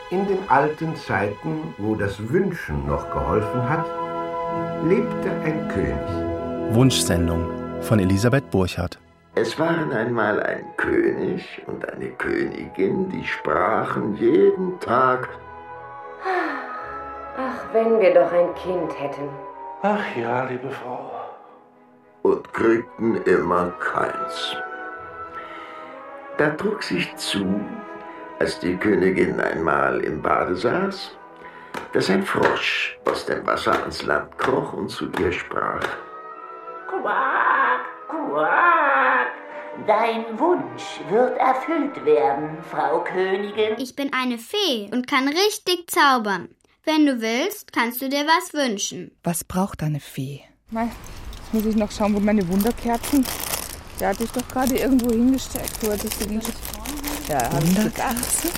In den alten Zeiten, wo das Wünschen noch geholfen hat, lebte ein König. Wunschsendung von Elisabeth Burchardt. Es waren einmal ein König und eine Königin, die sprachen jeden Tag: Ach, wenn wir doch ein Kind hätten. Ach ja, liebe Frau. Und kriegten immer keins. Da trug sich zu, als die Königin einmal im Bade saß, dass ein Frosch aus dem Wasser ans Land kroch und zu ihr sprach: Quack, quack, dein Wunsch wird erfüllt werden, Frau Königin. Ich bin eine Fee und kann richtig zaubern. Wenn du willst, kannst du dir was wünschen. Was braucht eine Fee? Jetzt muss ich noch schauen, wo meine Wunderkerzen... Die hatte ich doch gerade irgendwo hingestellt. Wo hatte ich sie denn? Ja, Wunderkerzen?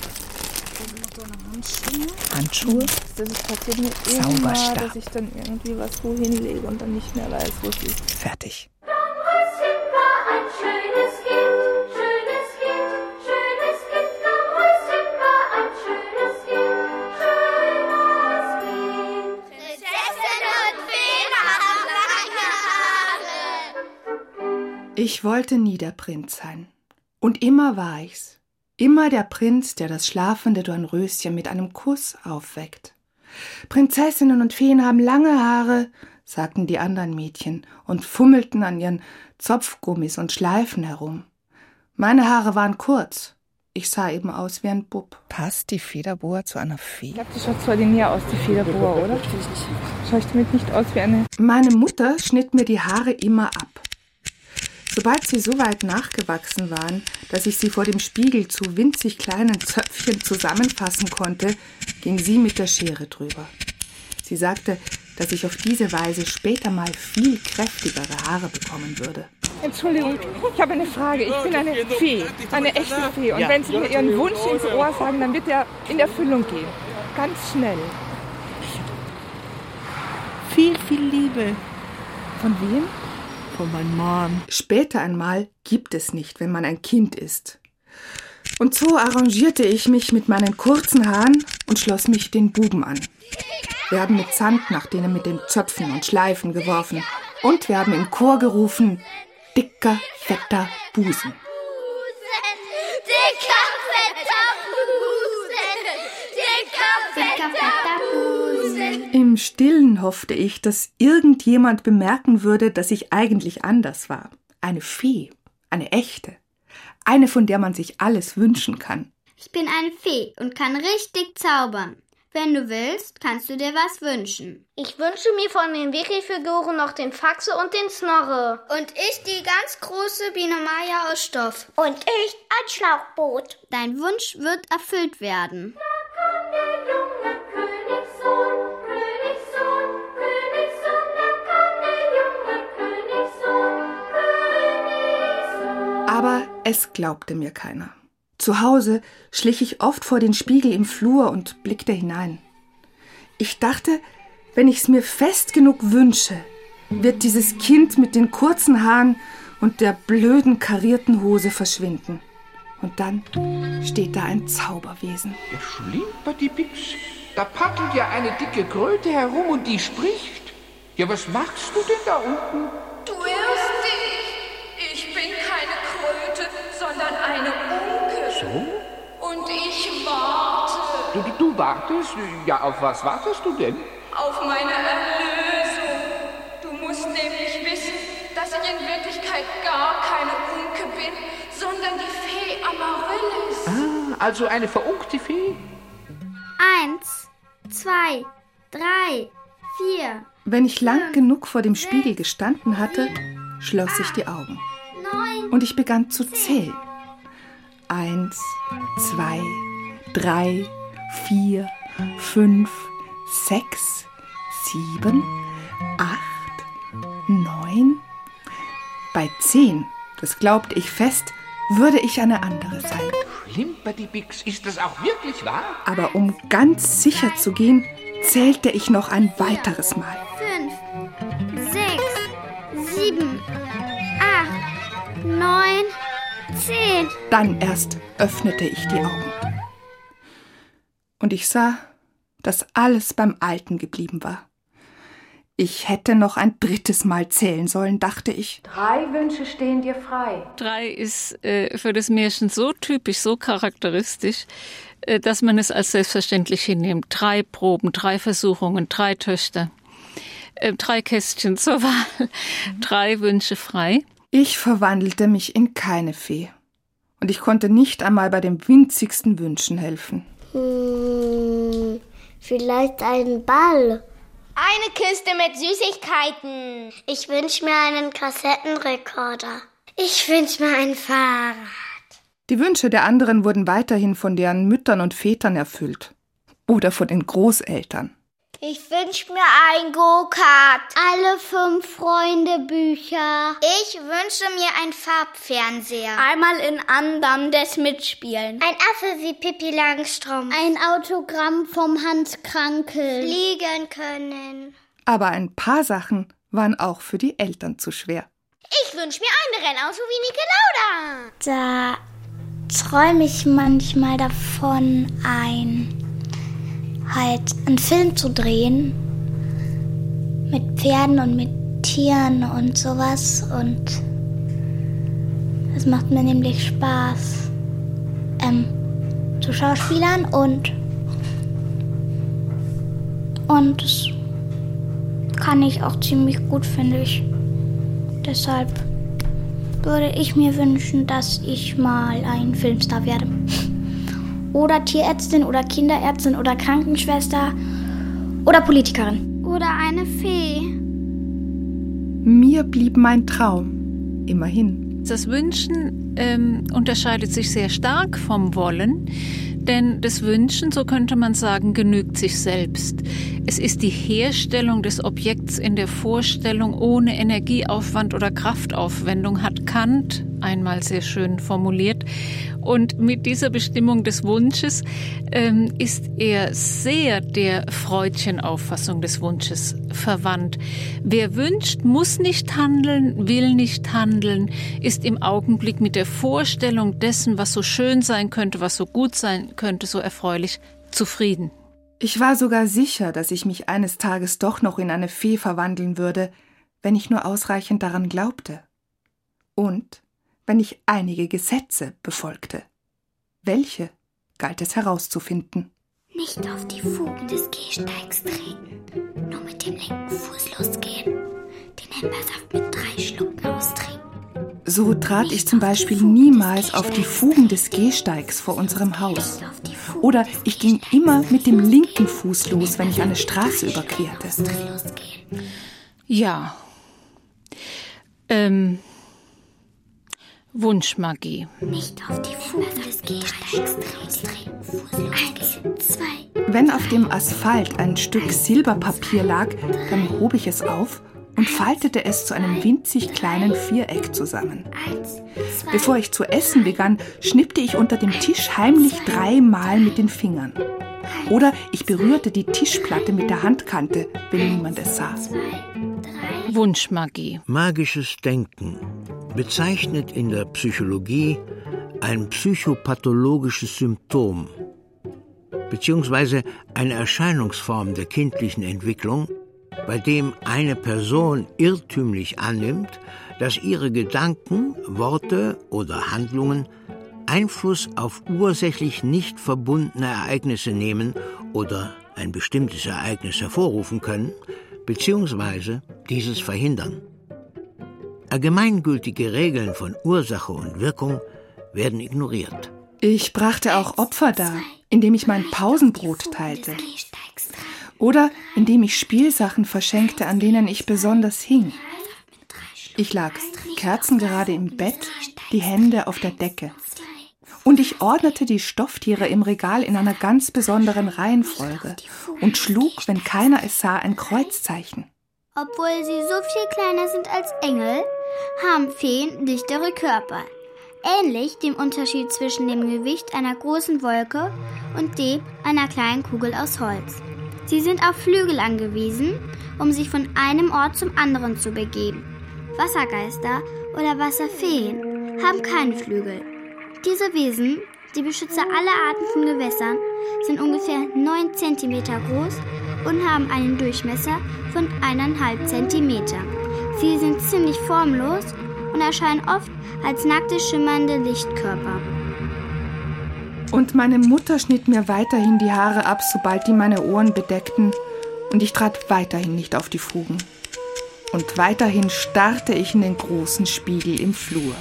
Handschuhe? Das passiert mir immer, dass ich dann irgendwie was wo hinlege und dann nicht mehr weiß, wo es ist. Fertig. Dornröschen war ein schönes Kind, schönes Kind, schönes Kind. Dornröschen war ein schönes Kind, schönes Kind. Prinzessin und Feen haben lange Haare. Ich wollte nie der Prinz sein. Und immer war ich's. Immer der Prinz, der das schlafende Dornröschen mit einem Kuss aufweckt. Prinzessinnen und Feen haben lange Haare, sagten die anderen Mädchen und fummelten an ihren Zopfgummis und Schleifen herum. Meine Haare waren kurz. Ich sah eben aus wie ein Bub. Passt die Federboa zu einer Fee? Ich glaube, die schaut zwar näher aus, die Federboa, oder? Schaue ich damit nicht aus wie eine... Meine Mutter schnitt mir die Haare immer ab. Sobald sie so weit nachgewachsen waren, dass ich sie vor dem Spiegel zu winzig kleinen Zöpfchen zusammenfassen konnte, ging sie mit der Schere drüber. Sie sagte, dass ich auf diese Weise später mal viel kräftigere Haare bekommen würde. Entschuldigung, ich habe eine Frage. Ich bin eine Fee, eine echte Fee. Und wenn Sie mir Ihren Wunsch ins Ohr sagen, dann wird er in Erfüllung gehen. Ganz schnell. Viel, viel Liebe. Von wem? Von meinem Mann. Später einmal gibt es nicht, wenn man ein Kind ist. Und so arrangierte ich mich mit meinen kurzen Haaren und schloss mich den Buben an. Wir haben mit Sand nach denen mit den Zöpfen und Schleifen geworfen. Und wir haben im Chor gerufen: dicker, fetter Busen. Dicker, fetter Busen. Dicker, fetter Busen. Im Stillen hoffte ich, dass irgendjemand bemerken würde, dass ich eigentlich anders war. Eine Fee, eine echte. Eine, von der man sich alles wünschen kann. Ich bin eine Fee und kann richtig zaubern. Wenn du willst, kannst du dir was wünschen. Ich wünsche mir von den Wickelfiguren noch den Faxe und den Snorre. Und ich die ganz große Biene Maya aus Stoff. Und ich ein Schlauchboot. Dein Wunsch wird erfüllt werden. Da kam der junge Königssohn, Königssohn, Königssohn. Da kam der junge Königssohn, Königssohn. Aber es glaubte mir keiner. Zu Hause schlich ich oft vor den Spiegel im Flur und blickte hinein. Ich dachte, wenn ich's mir fest genug wünsche, wird dieses Kind mit den kurzen Haaren und der blöden karierten Hose verschwinden. Und dann steht da ein Zauberwesen. Ja, Schlimperdiepix, da paddelt ja eine dicke Kröte herum und die spricht. Ja, was machst du denn da unten? Du irrst dich. Ich bin keine Kröte, sondern eine Unke. So? Und ich warte. Du wartest? Ja, auf was wartest du denn? Auf meine Erlösung. Du musst nämlich wissen, dass ich in Wirklichkeit gar keine Unke bin, sondern die Fee Amaryllis. Ah, also eine verunkte Fee? 1, 2, 3, 4. Wenn ich lang genug vor dem Spiegel gestanden hatte, schloss ich die Augen. 9, und ich begann zu zählen. 1, 2, 3, 4, 5, 6, 7, 8, 9. Bei 10, das glaubte ich fest, würde ich eine andere sein. Schlimperdiepix, ist das auch wirklich wahr? Aber um ganz sicher zu gehen, zählte ich noch ein weiteres Mal. 5, 6, 7, 8, 9, 10. Dann erst öffnete ich die Augen. Und ich sah, dass alles beim Alten geblieben war. Ich hätte noch ein 3. Mal zählen sollen, dachte ich. 3 Wünsche stehen dir frei. 3 ist für das Märchen so typisch, so charakteristisch, dass man es als selbstverständlich hinnimmt. 3 Proben, 3 Versuchungen, 3 Töchter, 3 Kästchen zur Wahl, 3 Wünsche frei. Ich verwandelte mich in keine Fee. Und ich konnte nicht einmal bei den winzigsten Wünschen helfen. Vielleicht einen Ball. Eine Kiste mit Süßigkeiten. Ich wünsche mir einen Kassettenrekorder. Ich wünsche mir ein Fahrrad. Die Wünsche der anderen wurden weiterhin von deren Müttern und Vätern erfüllt. Oder von den Großeltern. Ich wünsche mir ein Go-Kart. Alle 5 Freunde-Bücher. Ich wünsche mir ein Farbfernseher. Einmal in Anderndes mitspielen. Ein Affe wie Pippi Langstrumpf. Ein Autogramm vom Hans Krankel. Fliegen können. Aber ein paar Sachen waren auch für die Eltern zu schwer. Ich wünsche mir ein Rennauto wie Niki Lauda. Da träume ich manchmal davon halt einen Film zu drehen mit Pferden und mit Tieren und sowas, und das macht mir nämlich Spaß zu Schauspielern und das kann ich auch ziemlich gut, finde ich. Deshalb würde ich mir wünschen, dass ich mal ein Filmstar werde. Oder Tierärztin oder Kinderärztin oder Krankenschwester oder Politikerin. Oder eine Fee. Mir blieb mein Traum, immerhin. Das Wünschen unterscheidet sich sehr stark vom Wollen, denn das Wünschen, so könnte man sagen, genügt sich selbst. Es ist die Herstellung des Objekts in der Vorstellung ohne Energieaufwand oder Kraftaufwendung, hat Kant einmal sehr schön formuliert. Und mit dieser Bestimmung des Wunsches ist er sehr der Freudschen Auffassung des Wunsches verwandt. Wer wünscht, muss nicht handeln, will nicht handeln, ist im Augenblick mit der Vorstellung dessen, was so schön sein könnte, was so gut sein könnte, so erfreulich, zufrieden. Ich war sogar sicher, dass ich mich eines Tages doch noch in eine Fee verwandeln würde, wenn ich nur ausreichend daran glaubte. Und wenn ich einige Gesetze befolgte. Welche galt es herauszufinden? Nicht auf die Fugen des Gehsteigs treten, nur mit dem linken Fuß losgehen, den Himbeersaft mit 3 Schlucken austrinken. So trat ich zum Beispiel niemals auf die Fugen des Gehsteigs vor unserem Haus. Oder ich ging immer mit dem linken Fuß los, wenn ich eine Straße überquerte. Ja. Wunschmagie. Nicht auf die Fugen des Gehsteigs treten, Fuß losgehen. 2. Wenn auf dem Asphalt ein Stück Silberpapier lag, dann hob ich es auf und faltete es zu einem winzig kleinen Viereck zusammen. Bevor ich zu essen begann, schnippte ich unter dem Tisch heimlich 3 Mal mit den Fingern. Oder ich berührte die Tischplatte mit der Handkante, wenn niemand es sah. Wunschmagie. Magisches Denken bezeichnet in der Psychologie ein psychopathologisches Symptom beziehungsweise eine Erscheinungsform der kindlichen Entwicklung, bei dem eine Person irrtümlich annimmt, dass ihre Gedanken, Worte oder Handlungen Einfluss auf ursächlich nicht verbundene Ereignisse nehmen oder ein bestimmtes Ereignis hervorrufen können, beziehungsweise dieses verhindern. Allgemeingültige Regeln von Ursache und Wirkung werden ignoriert. Ich brachte auch Opfer dar, indem ich mein Pausenbrot teilte. Oder indem ich Spielsachen verschenkte, an denen ich besonders hing. Ich lag kerzengerade im Bett, die Hände auf der Decke. Und ich ordnete die Stofftiere im Regal in einer ganz besonderen Reihenfolge und schlug, wenn keiner es sah, ein Kreuzzeichen. Obwohl sie so viel kleiner sind als Engel, haben Feen dichtere Körper. Ähnlich dem Unterschied zwischen dem Gewicht einer großen Wolke und dem einer kleinen Kugel aus Holz. Sie sind auf Flügel angewiesen, um sich von einem Ort zum anderen zu begeben. Wassergeister oder Wasserfeen haben keine Flügel. Diese Wesen Die Beschützer aller Arten von Gewässern sind ungefähr 9 cm groß und haben einen Durchmesser von 1,5 cm. Sie sind ziemlich formlos und erscheinen oft als nackte, schimmernde Lichtkörper. Und meine Mutter schnitt mir weiterhin die Haare ab, sobald die meine Ohren bedeckten, und ich trat weiterhin nicht auf die Fugen. Und weiterhin starrte ich in den großen Spiegel im Flur.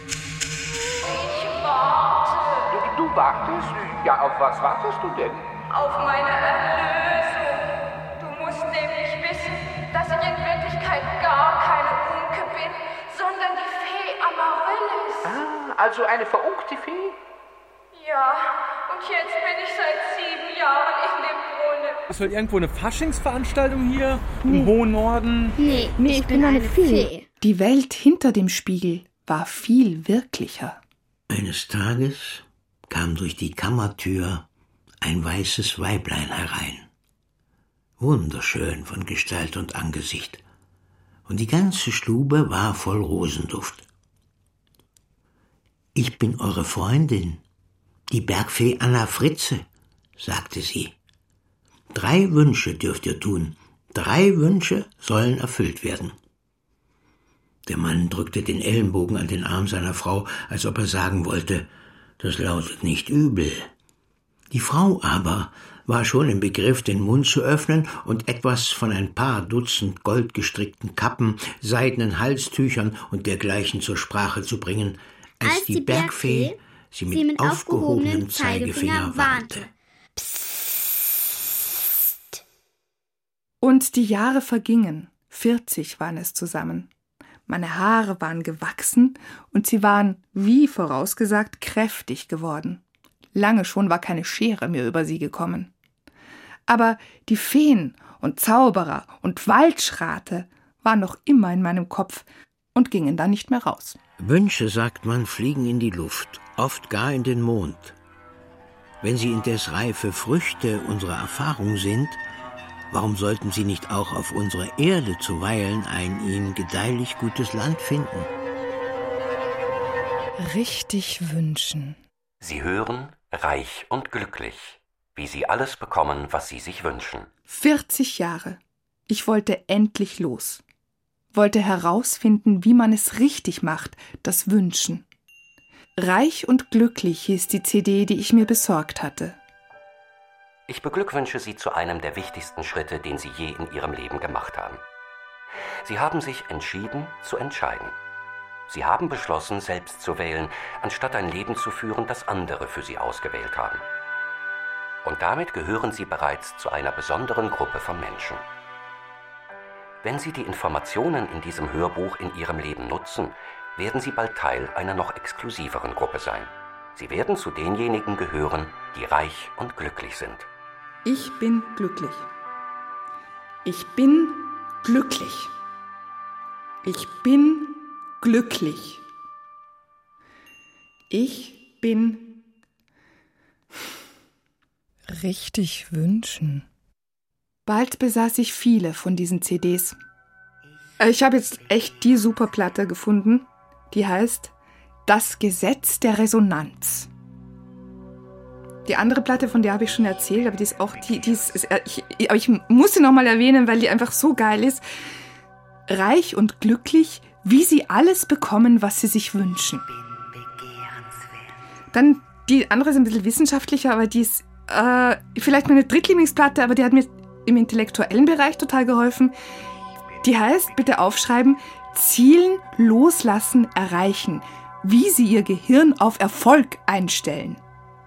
Du wartest? Ja, auf was wartest du denn? Auf meine Erlösung. Du musst nämlich wissen, dass ich in Wirklichkeit gar keine Unke bin, sondern die Fee Amaryllis. Ah, also eine verunkte Fee? Ja, und jetzt bin ich seit 7 Jahren in dem Brunnen. Ist wohl irgendwo eine Faschingsveranstaltung hier im hohen Norden? Nee, ich bin eine Fee. Die Welt hinter dem Spiegel war viel wirklicher. Eines Tages kam durch die Kammertür ein weißes Weiblein herein. Wunderschön von Gestalt und Angesicht. Und die ganze Stube war voll Rosenduft. »Ich bin eure Freundin, die Bergfee Anna Fritze«, sagte sie. »3 Wünsche dürft ihr tun. 3 Wünsche sollen erfüllt werden.« Der Mann drückte den Ellenbogen an den Arm seiner Frau, als ob er sagen wollte, das lautet nicht übel. Die Frau aber war schon im Begriff, den Mund zu öffnen und etwas von ein paar Dutzend goldgestrickten Kappen, seidenen Halstüchern und dergleichen zur Sprache zu bringen, als die Bergfee sie mit aufgehobenem Zeigefinger warnte. Psst. Und die Jahre vergingen. 40 waren es zusammen. Meine Haare waren gewachsen und sie waren, wie vorausgesagt, kräftig geworden. Lange schon war keine Schere mehr über sie gekommen. Aber die Feen und Zauberer und Waldschrate waren noch immer in meinem Kopf und gingen da nicht mehr raus. Wünsche, sagt man, fliegen in die Luft, oft gar in den Mond. Wenn sie indes reife Früchte unserer Erfahrung sind, warum sollten sie nicht auch auf unserer Erde zuweilen ein ihnen gedeihlich gutes Land finden? Richtig wünschen. Sie hören Reich und glücklich, wie Sie alles bekommen, was Sie sich wünschen. 40 Jahre. Ich wollte endlich los. Wollte herausfinden, wie man es richtig macht, das Wünschen. Reich und glücklich hieß die CD, die ich mir besorgt hatte. Ich beglückwünsche Sie zu einem der wichtigsten Schritte, den Sie je in Ihrem Leben gemacht haben. Sie haben sich entschieden, zu entscheiden. Sie haben beschlossen, selbst zu wählen, anstatt ein Leben zu führen, das andere für Sie ausgewählt haben. Und damit gehören Sie bereits zu einer besonderen Gruppe von Menschen. Wenn Sie die Informationen in diesem Hörbuch in Ihrem Leben nutzen, werden Sie bald Teil einer noch exklusiveren Gruppe sein. Sie werden zu denjenigen gehören, die reich und glücklich sind. Ich bin glücklich. Ich bin glücklich. Ich bin glücklich. Ich bin richtig wünschen. Bald besaß ich viele von diesen CDs. Ich habe jetzt echt die super Platte gefunden, die heißt Das Gesetz der Resonanz. Die andere Platte, von der habe ich schon erzählt, aber die ist auch, ich muss sie nochmal erwähnen, weil die einfach so geil ist. Reich und glücklich, wie sie alles bekommen, was sie sich wünschen. Dann die andere ist ein bisschen wissenschaftlicher, aber die ist vielleicht meine drittlieblingsplatte, aber die hat mir im intellektuellen Bereich total geholfen. Die heißt, bitte aufschreiben, Zielen, Loslassen, Erreichen. Wie sie ihr Gehirn auf Erfolg einstellen.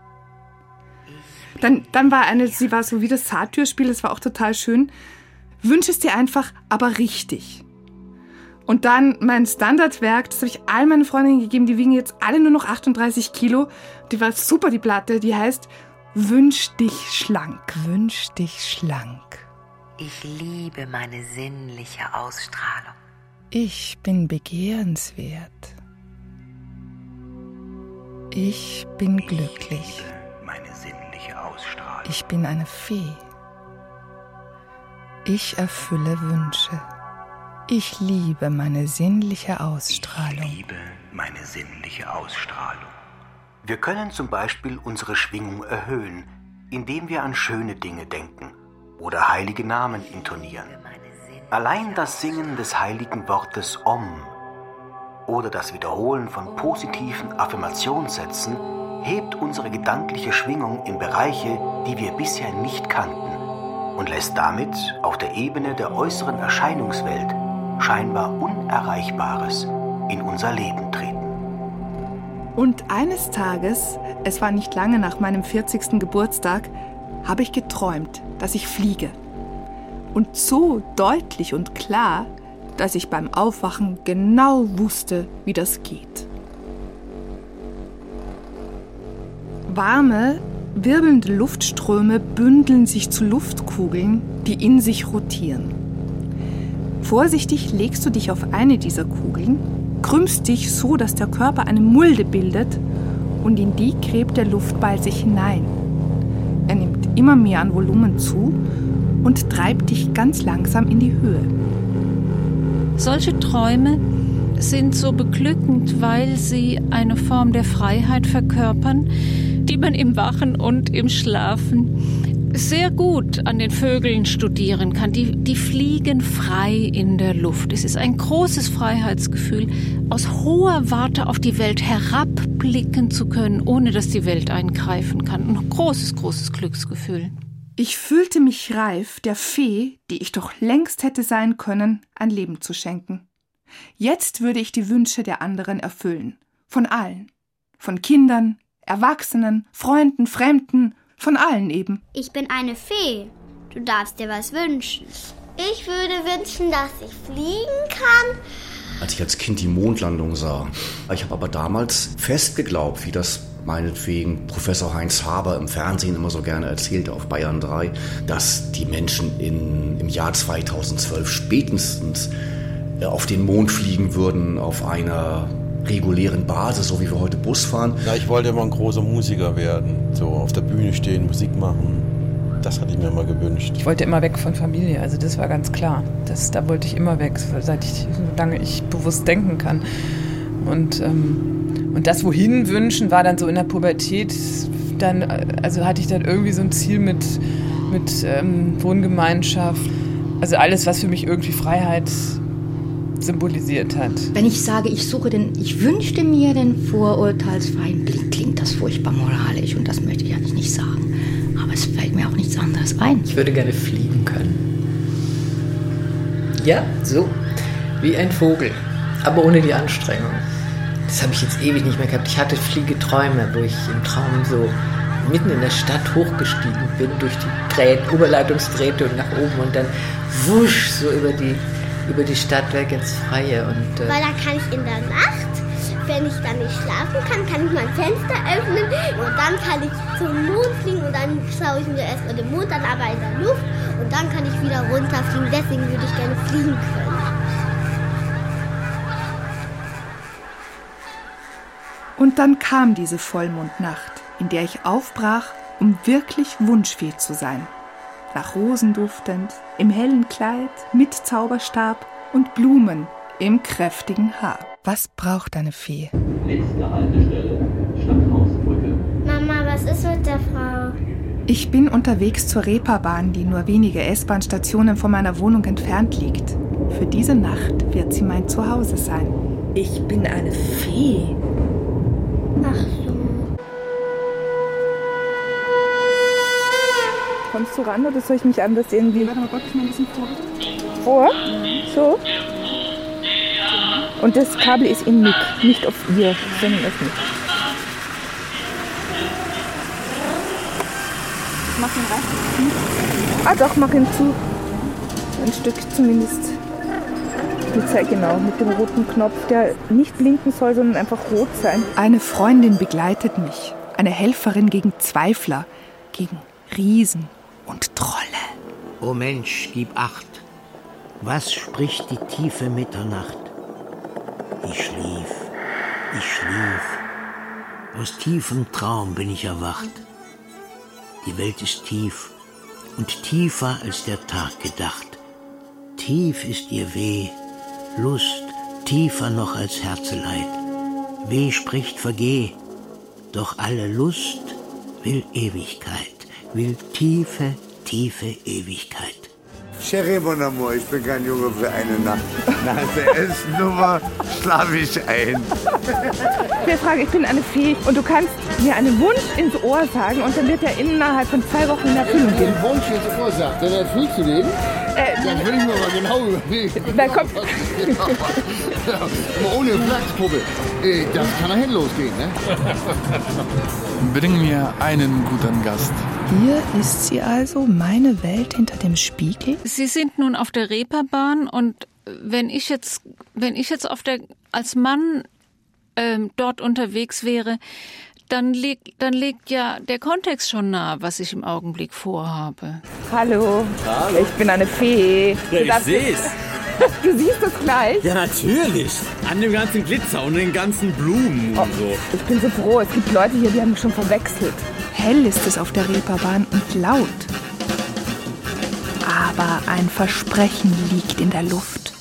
Dann war sie war so wie das Satyr-Spiel, das war auch total schön. Wünsch es dir einfach, aber richtig. Und dann mein Standardwerk, das habe ich all meinen Freundinnen gegeben, die wiegen jetzt alle nur noch 38 Kilo. Die war super, die Platte, die heißt Wünsch dich schlank. Wünsch dich schlank. Ich liebe meine sinnliche Ausstrahlung. Ich bin begehrenswert. Ich bin glücklich. Meine sinnliche Ausstrahlung. Ich bin eine Fee. Ich erfülle Wünsche. Ich liebe meine sinnliche Ausstrahlung. Ich liebe meine sinnliche Ausstrahlung. Wir können zum Beispiel unsere Schwingung erhöhen, indem wir an schöne Dinge denken oder heilige Namen intonieren. Allein das Singen des heiligen Wortes Om oder das Wiederholen von positiven Affirmationssätzen hebt unsere gedankliche Schwingung in Bereiche, die wir bisher nicht kannten und lässt damit auf der Ebene der äußeren Erscheinungswelt scheinbar Unerreichbares in unser Leben treten. Und eines Tages, es war nicht lange nach meinem 40. Geburtstag, habe ich geträumt, dass ich fliege. Und so deutlich und klar, dass ich beim Aufwachen genau wusste, wie das geht. Warme, wirbelnde Luftströme bündeln sich zu Luftkugeln, die in sich rotieren. Vorsichtig legst du dich auf eine dieser Kugeln, krümmst dich so, dass der Körper eine Mulde bildet und in die gräbt der Luftball sich hinein. Er nimmt immer mehr an Volumen zu und treibt dich ganz langsam in die Höhe. Solche Träume sind so beglückend, weil sie eine Form der Freiheit verkörpern, die man im Wachen und im Schlafen sehr gut an den Vögeln studieren kann. Die fliegen frei in der Luft. Es ist ein großes Freiheitsgefühl, aus hoher Warte auf die Welt herabblicken zu können, ohne dass die Welt eingreifen kann. Ein großes, großes Glücksgefühl. Ich fühlte mich reif, der Fee, die ich doch längst hätte sein können, ein Leben zu schenken. Jetzt würde ich die Wünsche der anderen erfüllen. Von allen. Von Kindern, Erwachsenen, Freunden, Fremden, von allen eben. Ich bin eine Fee. Du darfst dir was wünschen. Ich würde wünschen, dass ich fliegen kann. Als ich als Kind die Mondlandung sah. Ich habe aber damals fest geglaubt, wie das meinetwegen Professor Heinz Haber im Fernsehen immer so gerne erzählte auf Bayern 3, dass die Menschen im Jahr 2012 spätestens auf den Mond fliegen würden, auf einer regulären Basis, so wie wir heute Bus fahren. Ja, ich wollte immer ein großer Musiker werden, so auf der Bühne stehen, Musik machen. Das hatte ich mir immer gewünscht. Ich wollte immer weg von Familie, also das war ganz klar. Da wollte ich immer weg, solange ich bewusst denken kann. Und das Wohin wünschen war dann so in der Pubertät, also hatte ich dann irgendwie so ein Ziel mit Wohngemeinschaft. Also alles, was für mich irgendwie Freiheit symbolisiert hat. Wenn ich sage, ich wünschte mir den vorurteilsfreien Blick, klingt das furchtbar moralisch und das möchte ich eigentlich nicht sagen. Aber es fällt mir auch nichts anderes ein. Ich würde gerne fliegen können. Ja, so wie ein Vogel, aber ohne die Anstrengung. Das habe ich jetzt ewig nicht mehr gehabt. Ich hatte Fliegeträume, wo ich im Traum so mitten in der Stadt hochgestiegen bin, durch die Oberleitungsdrähte und nach oben und dann wusch so über die Stadt weg ins Freie. Weil dann kann ich in der Nacht, wenn ich dann nicht schlafen kann ich mein Fenster öffnen und dann kann ich zum Mond fliegen und dann schaue ich mir erstmal den Mond an, aber in der Luft und dann kann ich wieder runterfliegen. Deswegen würde ich gerne fliegen können. Und dann kam diese Vollmondnacht, in der ich aufbrach, um wirklich wunschfähig zu sein. Nach Rosen duftend, im hellen Kleid, mit Zauberstab und Blumen im kräftigen Haar. Was braucht eine Fee? Nächste Haltestelle, Stadthausbrücke. Mama, was ist mit der Frau? Ich bin unterwegs zur Reeperbahn, die nur wenige S-Bahn-Stationen von meiner Wohnung entfernt liegt. Für diese Nacht wird sie mein Zuhause sein. Ich bin eine Fee. Ach so. Kommst du ran oder soll ich mich anders irgendwie... Warte mal, Gott, ich mal ein bisschen vor. So. Und das Kabel ist in Nick, nicht auf ihr, sondern auf mich. Mach ihn rein. Ah doch, mach ihn zu. Ein Stück zumindest. Genau, mit dem roten Knopf, der nicht blinken soll, sondern einfach rot sein. Eine Freundin begleitet mich. Eine Helferin gegen Zweifler, gegen Riesen und Trolle. O Mensch, gib Acht. Was spricht die tiefe Mitternacht? Ich schlief. Aus tiefem Traum bin ich erwacht. Die Welt ist tief und tiefer als der Tag gedacht. Tief ist ihr Weh, Lust tiefer noch als Herzeleid. Weh spricht vergeh, Doch alle Lust will Ewigkeit, will tiefe, tiefe Ewigkeit. Chérie, mon amour, ich bin kein Junge für eine Nacht. Nach der ersten Nummer schlafe ich ein. Wir fragen, ich bin eine Fee und du kannst mir einen Wunsch ins Ohr sagen und dann wird er innerhalb von 2 Wochen in Erfüllung gehen. Wenn du einen Wunsch ins Ohr sagst, dann erfüllst du den? Das will ich mir mal genau überlegen. Na komm. Aber ohne Flachspuppe, das kann nachher losgehen, ne? Bring mir einen guten Gast. Hier ist sie also, meine Welt hinter dem Spiegel. Sie sind nun auf der Reeperbahn und wenn ich jetzt als Mann dort unterwegs wäre, dann liegt ja der Kontext schon nahe, was ich im Augenblick vorhabe. Hallo. Ich bin eine Fee. Ja, ich seh's. Du siehst es gleich? Ja, natürlich. An dem ganzen Glitzer und den ganzen Blumen und so. Ich bin so froh. Es gibt Leute hier, die haben mich schon verwechselt. Hell ist es auf der Reeperbahn und laut. Aber ein Versprechen liegt in der Luft.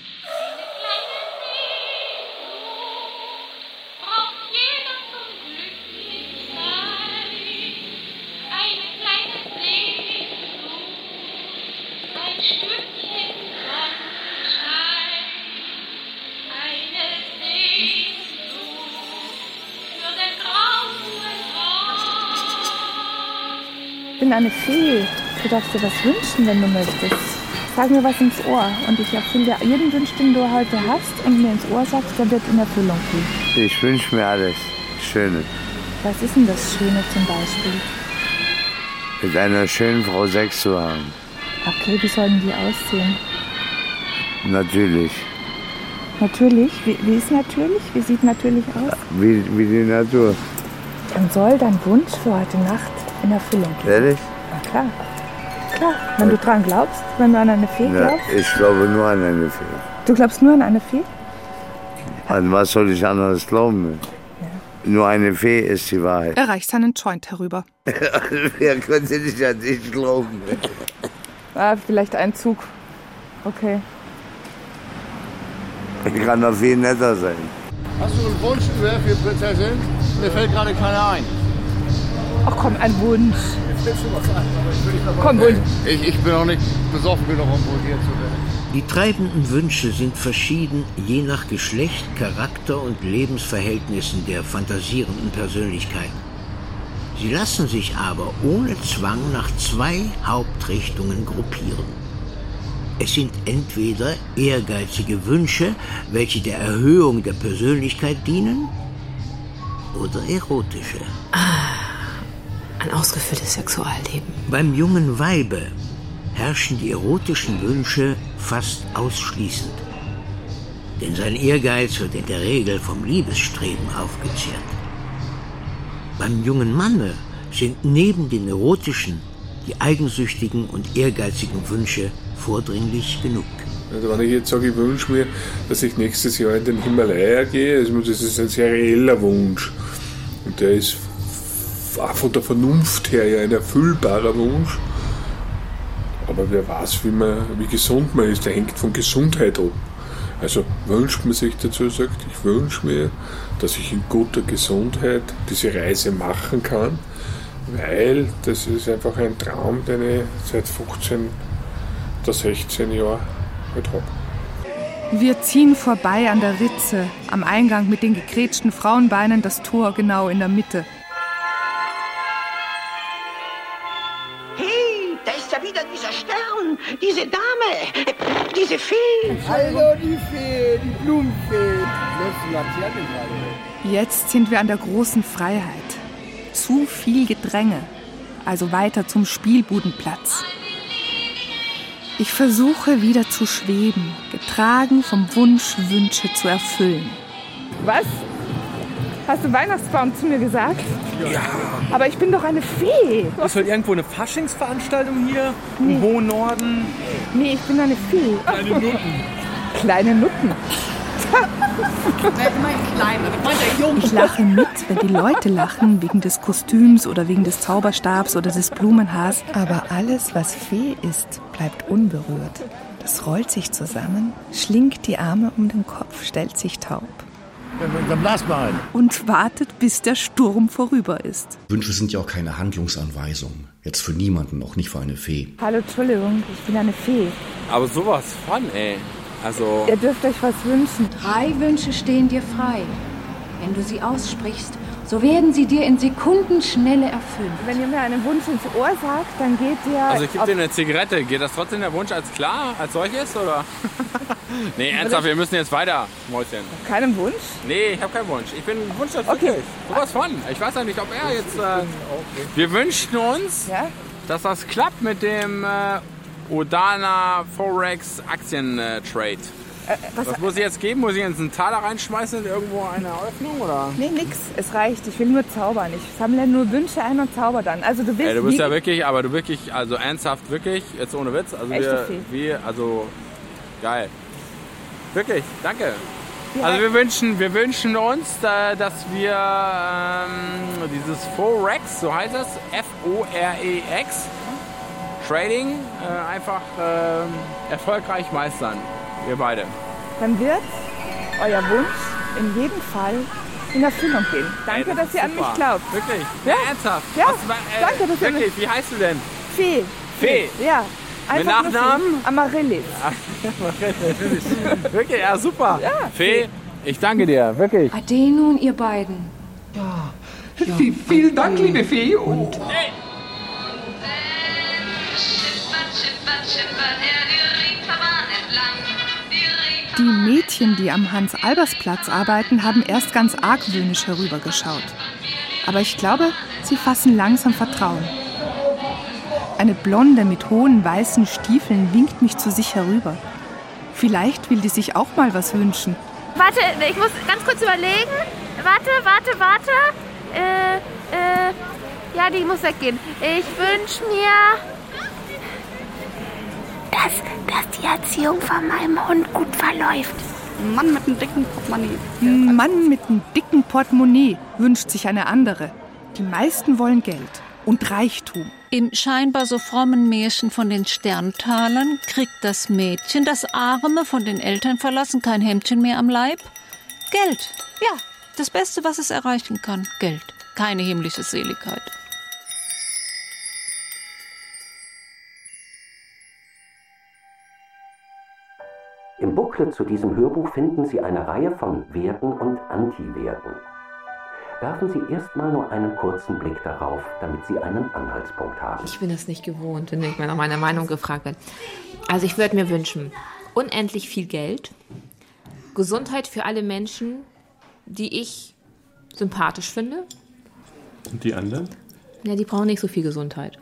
Ich bin eine Fee. Du darfst dir was wünschen, wenn du möchtest. Sag mir was ins Ohr und ich erfülle dir jeden Wunsch, den du heute hast und mir ins Ohr sagst, der wird in Erfüllung gehen. Ich wünsche mir alles Schöne. Was ist denn das Schöne zum Beispiel? Mit einer schönen Frau Sex zu haben. Okay, wie sollen die aussehen? Natürlich. Natürlich? Wie ist natürlich? Wie sieht natürlich aus? Wie die Natur. Dann soll dein Wunsch für heute Nacht in Erfüllung gehen. Ehrlich? Na klar. Klar, wenn du dran glaubst, wenn du an eine Fee glaubst. Ich glaube nur an eine Fee. Du glaubst nur an eine Fee? An was soll ich anderes glauben? Ja. Nur eine Fee ist die Wahrheit. Er reicht seinen Joint herüber. Wer könnte nicht an dich glauben? Vielleicht ein Zug. Okay. Ich kann doch viel netter sein. Hast du einen Wunsch für Prinzessin? Mir fällt gerade keiner ein. Ach komm, ein Wunsch. Mir fällt schon was ein, aber ich will nicht komm, Wunsch. Ich bin auch nicht besoffen genug, um wohl hier zu werden. Die treibenden Wünsche sind verschieden, je nach Geschlecht, Charakter und Lebensverhältnissen der fantasierenden Persönlichkeiten. Sie lassen sich aber ohne Zwang nach 2 Hauptrichtungen gruppieren. Es sind entweder ehrgeizige Wünsche, welche der Erhöhung der Persönlichkeit dienen, oder erotische. Ein ausgefülltes Sexualleben. Beim jungen Weibe herrschen die erotischen Wünsche fast ausschließend. Denn sein Ehrgeiz wird in der Regel vom Liebesstreben aufgezehrt. Beim jungen Manne sind neben den erotischen die eigensüchtigen und ehrgeizigen Wünsche vordringlich genug. Also wenn ich jetzt sage, ich wünsche mir, dass ich nächstes Jahr in den Himalaya gehe, also das ist ein sehr reeller Wunsch. Und der ist auch von der Vernunft her ja ein erfüllbarer Wunsch. Aber wer weiß, wie gesund man ist, der hängt von Gesundheit ab. Also wünscht man sich dazu, sagt, ich wünsche mir, dass ich in guter Gesundheit diese Reise machen kann, weil das ist einfach ein Traum, den ich seit 15 oder 16 Jahren halt habe. Wir ziehen vorbei an der Ritze, am Eingang mit den gekrätschten Frauenbeinen, das Tor genau in der Mitte. Hey, da ist ja wieder dieser Stern, diese Dame, diese Fee. Hallo, die Fee, die Blumenfee. Lässt die Laterne gerade. Jetzt sind wir an der großen Freiheit. Zu viel Gedränge, also weiter zum Spielbudenplatz. Ich versuche wieder zu schweben, getragen vom Wunsch, Wünsche zu erfüllen. Was? Hast du Weihnachtsbaum zu mir gesagt? Ja. Aber ich bin doch eine Fee. Ist halt irgendwo eine Faschingsveranstaltung hier im hohen Norden? Nee, ich bin eine Fee. Kleine Nutten. Kleine Nutten. Ich lache mit, wenn die Leute lachen, wegen des Kostüms oder wegen des Zauberstabs oder des Blumenhaars. Aber alles, was Fee ist, bleibt unberührt. Das rollt sich zusammen, schlingt die Arme um den Kopf, stellt sich taub. Dann blas mal ein. Und wartet, bis der Sturm vorüber ist. Wünsche sind ja auch keine Handlungsanweisungen. Jetzt für niemanden, auch nicht für eine Fee. Hallo, Entschuldigung, ich bin eine Fee. Aber sowas von, ey. Also. Ihr dürft euch was wünschen. 3 Wünsche stehen dir frei. Wenn du sie aussprichst, so werden sie dir in Sekundenschnelle erfüllt. Wenn ihr mir einen Wunsch ins Ohr sagt, dann geht ihr... Also ich gebe dir eine Zigarette. Geht das trotzdem der Wunsch als klar, als solches, oder? Nee, ernsthaft, wir müssen jetzt weiter, Mäuschen. Keinen Wunsch? Nee, ich habe keinen Wunsch. Ich bin wunschlos wirklich. Sowas von. Ich weiß ja nicht, ob er jetzt... Wir wünschen uns, dass das klappt mit dem Odana Forex Aktien-Trade. Was muss ich jetzt geben? Muss ich jetzt einen Taler reinschmeißen in irgendwo eine Öffnung, oder? Nee, nix. Es reicht. Ich will nur zaubern. Ich sammle nur Wünsche ein und zauber dann. Also du willst... Ey, du bist ja wirklich, aber du wirklich, also ernsthaft, wirklich, jetzt ohne Witz. Also also geil. Wirklich, danke. Also wir wünschen uns, dass wir dieses Forex, so heißt es, F-O-R-E-X, Trading, einfach erfolgreich meistern. Wir beide. Dann wird euer Wunsch in jedem Fall in Erfüllung gehen. Danke, dass ihr an mich glaubt. Wirklich? Ja, ernsthaft? Ja, danke, dass ihr wirklich, wie heißt du denn? Fee. Fee? Ja. Mit Nachnamen? Amaryllis. Wirklich, ja, super. Ja, Fee, ich danke dir, wirklich. Ade nun, ihr beiden. Ja. Vielen Dank, liebe Fee. Und hey. Die Mädchen, die am Hans-Albers-Platz arbeiten, haben erst ganz argwöhnisch herübergeschaut. Aber ich glaube, sie fassen langsam Vertrauen. Eine Blonde mit hohen weißen Stiefeln winkt mich zu sich herüber. Vielleicht will die sich auch mal was wünschen. Warte, ich muss ganz kurz überlegen. Warte. Ja, die muss weggehen. Ich wünsche mir, dass die Erziehung von meinem Hund gut verläuft. Ein Mann mit einem dicken Portemonnaie. Ein Mann mit einem dicken Portemonnaie wünscht sich eine andere. Die meisten wollen Geld und Reichtum. Im scheinbar so frommen Märchen von den Sterntalern kriegt das Mädchen, das Arme, von den Eltern verlassen, kein Hemdchen mehr am Leib, Geld. Ja, das Beste, was es erreichen kann, Geld. Keine himmlische Seligkeit. Im Booklet zu diesem Hörbuch finden Sie eine Reihe von Werten und Anti-Werten. Werfen Sie erstmal nur einen kurzen Blick darauf, damit Sie einen Anhaltspunkt haben. Ich bin das nicht gewohnt, wenn ich mir nach meiner Meinung gefragt werde. Also ich würde mir wünschen, unendlich viel Geld, Gesundheit für alle Menschen, die ich sympathisch finde. Und die anderen? Ja, die brauchen nicht so viel Gesundheit.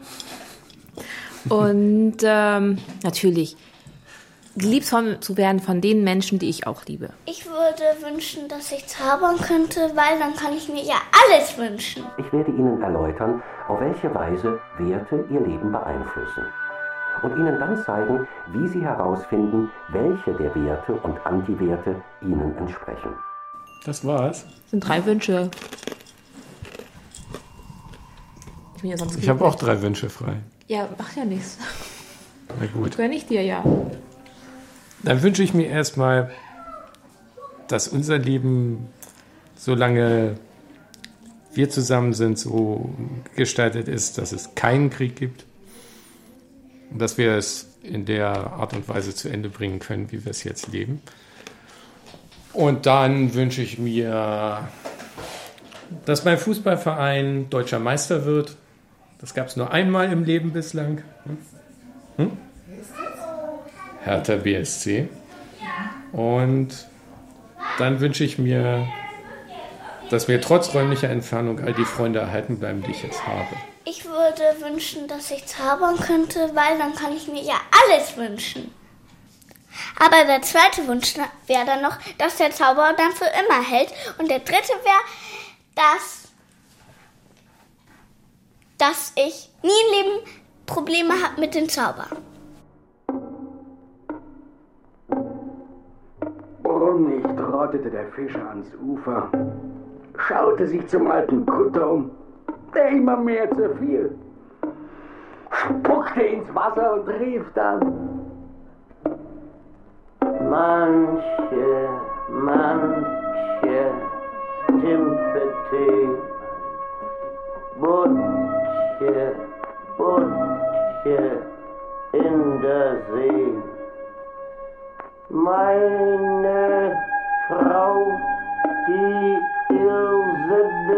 Und natürlich geliebt zu werden von den Menschen, die ich auch liebe. Ich würde wünschen, dass ich zaubern könnte, weil dann kann ich mir ja alles wünschen. Ich werde Ihnen erläutern, auf welche Weise Werte Ihr Leben beeinflussen. Und Ihnen dann zeigen, wie Sie herausfinden, welche der Werte und Antiwerte Ihnen entsprechen. Das war's? Das sind 3 Wünsche. Ich habe auch 3 Wünsche frei. Ja, macht ja nichts. Na gut. Gönn ich dir ja. Dann wünsche ich mir erstmal, dass unser Leben, solange wir zusammen sind, so gestaltet ist, dass es keinen Krieg gibt. Und dass wir es in der Art und Weise zu Ende bringen können, wie wir es jetzt leben. Und dann wünsche ich mir, dass mein Fußballverein deutscher Meister wird. Das gab es nur einmal im Leben bislang. Hertha BSC. Und dann wünsche ich mir, dass mir trotz räumlicher Entfernung all die Freunde erhalten bleiben, die ich jetzt habe. Ich würde wünschen, dass ich zaubern könnte, weil dann kann ich mir ja alles wünschen. Aber der zweite Wunsch wäre dann noch, dass der Zauber dann für immer hält. Und der dritte wäre, dass ich nie im Leben Probleme habe mit den Zaubern. Brummig trottete der Fischer ans Ufer, schaute sich zum alten Kutter um, der immer mehr zerfiel, spuckte ins Wasser und rief dann: Manche Timpete, Butche, Butche in der See. Meine Frau, die Ilse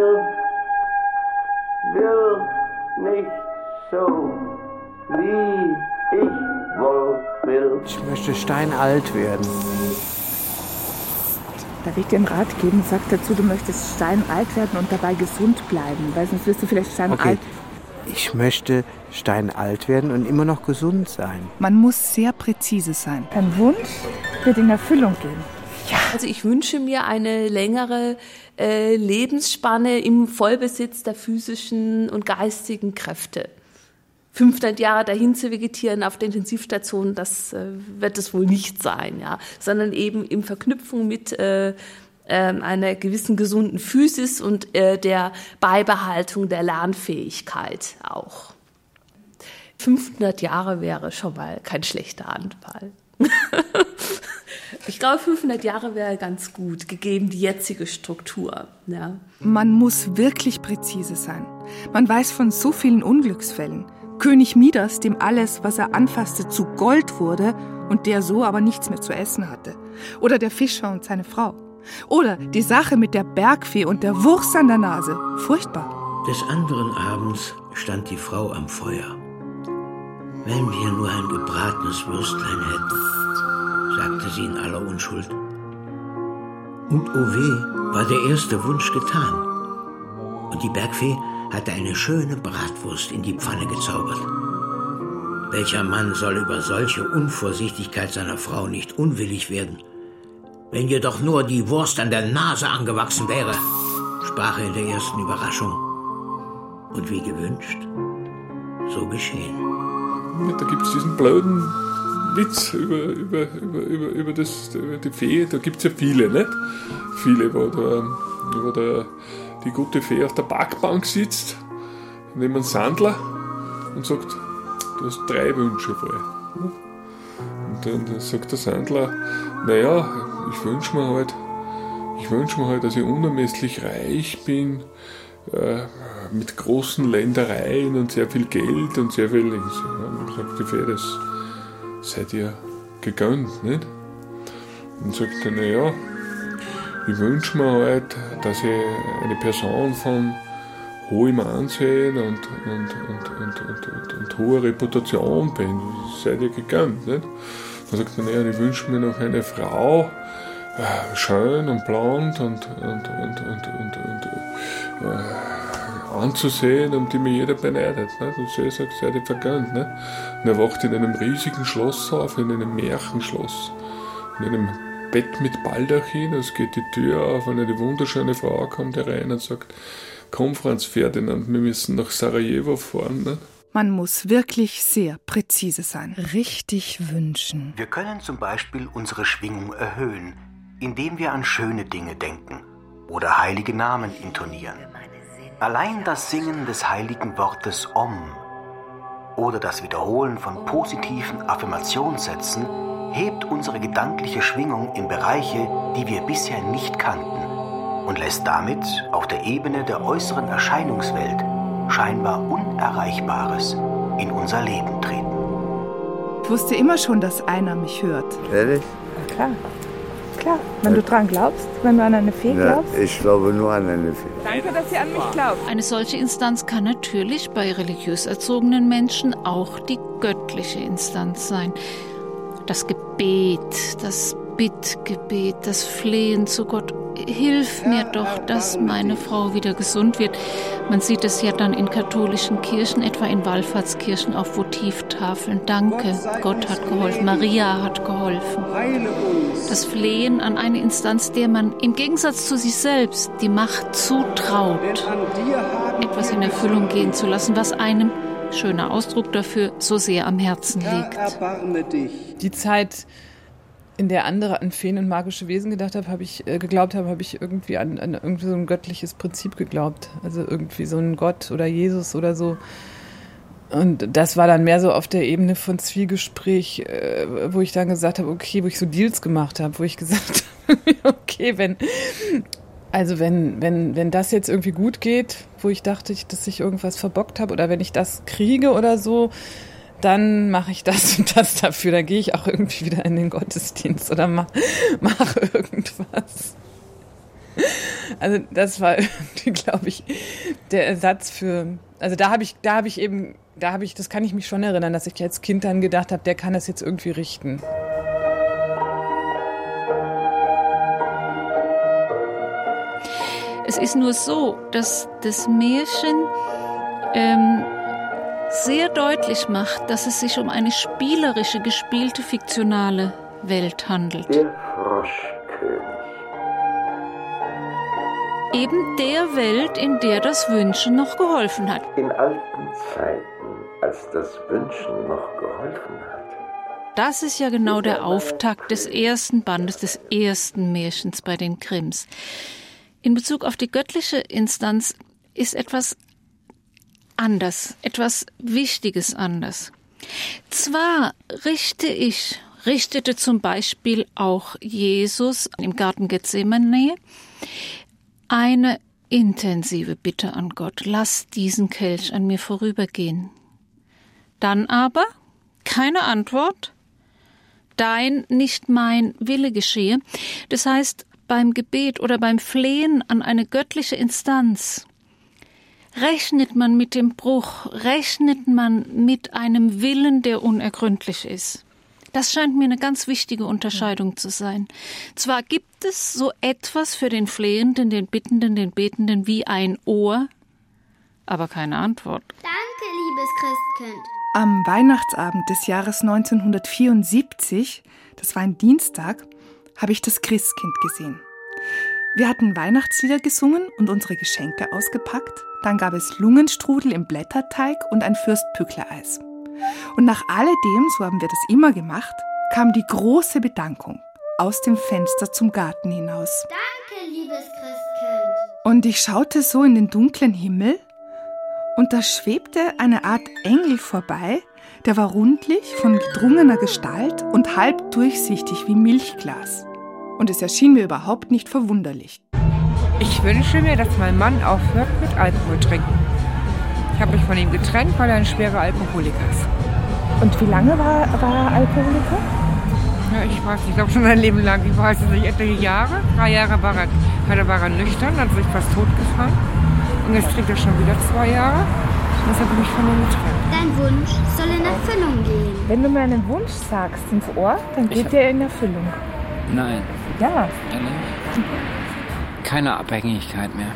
will nicht so, wie ich wohl will. Ich möchte steinalt werden. Darf ich dir einen Rat geben? Sag dazu, du möchtest steinalt werden und dabei gesund bleiben, weil sonst wirst du vielleicht steinalt. Okay. Ich möchte steinalt werden und immer noch gesund sein. Man muss sehr präzise sein. Dein Wunsch wird in Erfüllung gehen. Ja. Also ich wünsche mir eine längere Lebensspanne im Vollbesitz der physischen und geistigen Kräfte. 500 Jahre dahin zu vegetieren auf der Intensivstation, das wird es wohl nicht sein, ja, sondern eben in Verknüpfung mit einer gewissen gesunden Physis und der Beibehaltung der Lernfähigkeit auch. 500 Jahre wäre schon mal kein schlechter Anfall. Ich glaube, 500 Jahre wäre ganz gut, gegeben die jetzige Struktur. Ja. Man muss wirklich präzise sein. Man weiß von so vielen Unglücksfällen. König Midas, dem alles, was er anfasste, zu Gold wurde und der so aber nichts mehr zu essen hatte. Oder der Fischer und seine Frau. Oder die Sache mit der Bergfee und der Wurst an der Nase. Furchtbar. Des anderen Abends stand die Frau am Feuer. Wenn wir nur ein gebratenes Würstlein hätten, sagte sie in aller Unschuld. Und oh weh, war der erste Wunsch getan. Und die Bergfee hatte eine schöne Bratwurst in die Pfanne gezaubert. Welcher Mann soll über solche Unvorsichtigkeit seiner Frau nicht unwillig werden? Wenn jedoch nur die Wurst an der Nase angewachsen wäre, sprach er in der ersten Überraschung. Und wie gewünscht, so geschehen. Da gibt es diesen blöden Witz über die Fee, da gibt es ja viele, nicht? Viele, wo die gute Fee auf der Parkbank sitzt, neben einem Sandler und sagt, du hast 3 Wünsche frei. Und dann sagt der Sandler, naja, ich wünsche mir halt, dass ich unermesslich reich bin, mit großen Ländereien und sehr viel Geld und sehr viel Links. Und dann sagt die Fee, das seid ihr gegönnt, nicht? Und sagt er, naja, ich wünsche mir halt, dass ich eine Person von hohem Ansehen und hoher Reputation bin. Das seid ihr gegönnt, nicht? Dann sagt er, naja, ich wünsche mir noch eine Frau, schön und blond und anzusehen, um die mir jeder beneidet. Nicht? Und sie sagt, seid ihr vergönnt. Nicht? Und er wacht in einem riesigen Schloss auf, in einem Märchenschloss, in einem Bett mit Baldachin, es geht die Tür auf und eine wunderschöne Frau kommt herein und sagt, komm Franz Ferdinand, wir müssen nach Sarajevo fahren. Nicht? Man muss wirklich sehr präzise sein. Richtig wünschen. Wir können zum Beispiel unsere Schwingung erhöhen, indem wir an schöne Dinge denken oder heilige Namen intonieren. Allein das Singen des heiligen Wortes Om oder das Wiederholen von positiven Affirmationssätzen hebt unsere gedankliche Schwingung in Bereiche, die wir bisher nicht kannten und lässt damit auf der Ebene der äußeren Erscheinungswelt scheinbar Unerreichbares in unser Leben treten. Ich wusste immer schon, dass einer mich hört. Ehrlich? Na klar. Klar, wenn du dran glaubst, wenn du an eine Fee glaubst. Ja, ich glaube nur an eine Fee. Danke, dass ihr an mich glaubt. Eine solche Instanz kann natürlich bei religiös erzogenen Menschen auch die göttliche Instanz sein. Das Gebet, das Bittgebet, das Flehen zu Gott. Hilf mir doch, dass meine Frau wieder gesund wird. Man sieht es ja dann in katholischen Kirchen, etwa in Wallfahrtskirchen auf Votivtafeln. Danke, Gott hat geholfen, Maria hat geholfen. Das Flehen an eine Instanz, der man im Gegensatz zu sich selbst die Macht zutraut, etwas in Erfüllung gehen zu lassen, was einem, schöner Ausdruck dafür, so sehr am Herzen liegt. Die Zeit, in der andere an Feen und magische Wesen habe ich irgendwie an irgendwie so ein göttliches Prinzip geglaubt. Also irgendwie so ein Gott oder Jesus oder so. Und das war dann mehr so auf der Ebene von Zwiegespräch, wo ich dann gesagt habe, okay, wo ich so Deals gemacht habe, wo ich gesagt habe, okay, Also wenn das jetzt irgendwie gut geht, wo ich dachte, dass ich irgendwas verbockt habe oder wenn ich das kriege oder so, dann mache ich das und das dafür. Dann gehe ich auch irgendwie wieder in den Gottesdienst oder mache irgendwas. Also das war irgendwie, glaube ich, der Ersatz für. Also das kann ich mich schon erinnern, dass ich als Kind dann gedacht habe, der kann das jetzt irgendwie richten. Es ist nur so, dass das Märchen sehr deutlich macht, dass es sich um eine spielerische, gespielte, fiktionale Welt handelt. Der Froschkönig. Eben der Welt, in der das Wünschen noch geholfen hat. In alten Zeiten, als das Wünschen noch geholfen hat. Das ist ja genau der Auftakt des ersten Bandes, des ersten Märchens bei den Grimms. In Bezug auf die göttliche Instanz ist etwas anders, etwas Wichtiges anders. Zwar richtete zum Beispiel auch Jesus im Garten Gethsemane eine intensive Bitte an Gott: Lass diesen Kelch an mir vorübergehen. Dann aber keine Antwort. Dein, nicht mein Wille geschehe. Das heißt, beim Gebet oder beim Flehen an eine göttliche Instanz rechnet man mit dem Bruch, rechnet man mit einem Willen, der unergründlich ist. Das scheint mir eine ganz wichtige Unterscheidung zu sein. Zwar gibt es so etwas für den Flehenden, den Bittenden, den Betenden wie ein Ohr, aber keine Antwort. Danke, liebes Christkind. Am Weihnachtsabend des Jahres 1974, das war ein Dienstag, habe ich das Christkind gesehen. Wir hatten Weihnachtslieder gesungen und unsere Geschenke ausgepackt. Dann gab es Lungenstrudel im Blätterteig und ein Fürstpückler-Eis. Und nach alledem, so haben wir das immer gemacht, kam die große Bedankung aus dem Fenster zum Garten hinaus. Danke, liebes Christkind. Und ich schaute so in den dunklen Himmel und da schwebte eine Art Engel vorbei, der war rundlich, von gedrungener Gestalt und halb durchsichtig wie Milchglas. Und es erschien mir überhaupt nicht verwunderlich. Ich wünsche mir, dass mein Mann aufhört mit Alkohol trinken. Ich habe mich von ihm getrennt, weil er ein schwerer Alkoholiker ist. Und wie lange war er Alkoholiker? Ja, ich weiß nicht, ich glaube schon sein Leben lang. Ich weiß es nicht, etliche Jahre. 3 Jahre war er nüchtern, hat sich fast totgefahren. Und jetzt trinkt er schon wieder 2 Jahre. Und deshalb bin ich von ihm getrennt. Dein Wunsch soll in Erfüllung gehen. Wenn du mir einen Wunsch sagst ins Ohr, dann geht der in Erfüllung. Nein. Ja. Keine Abhängigkeit mehr.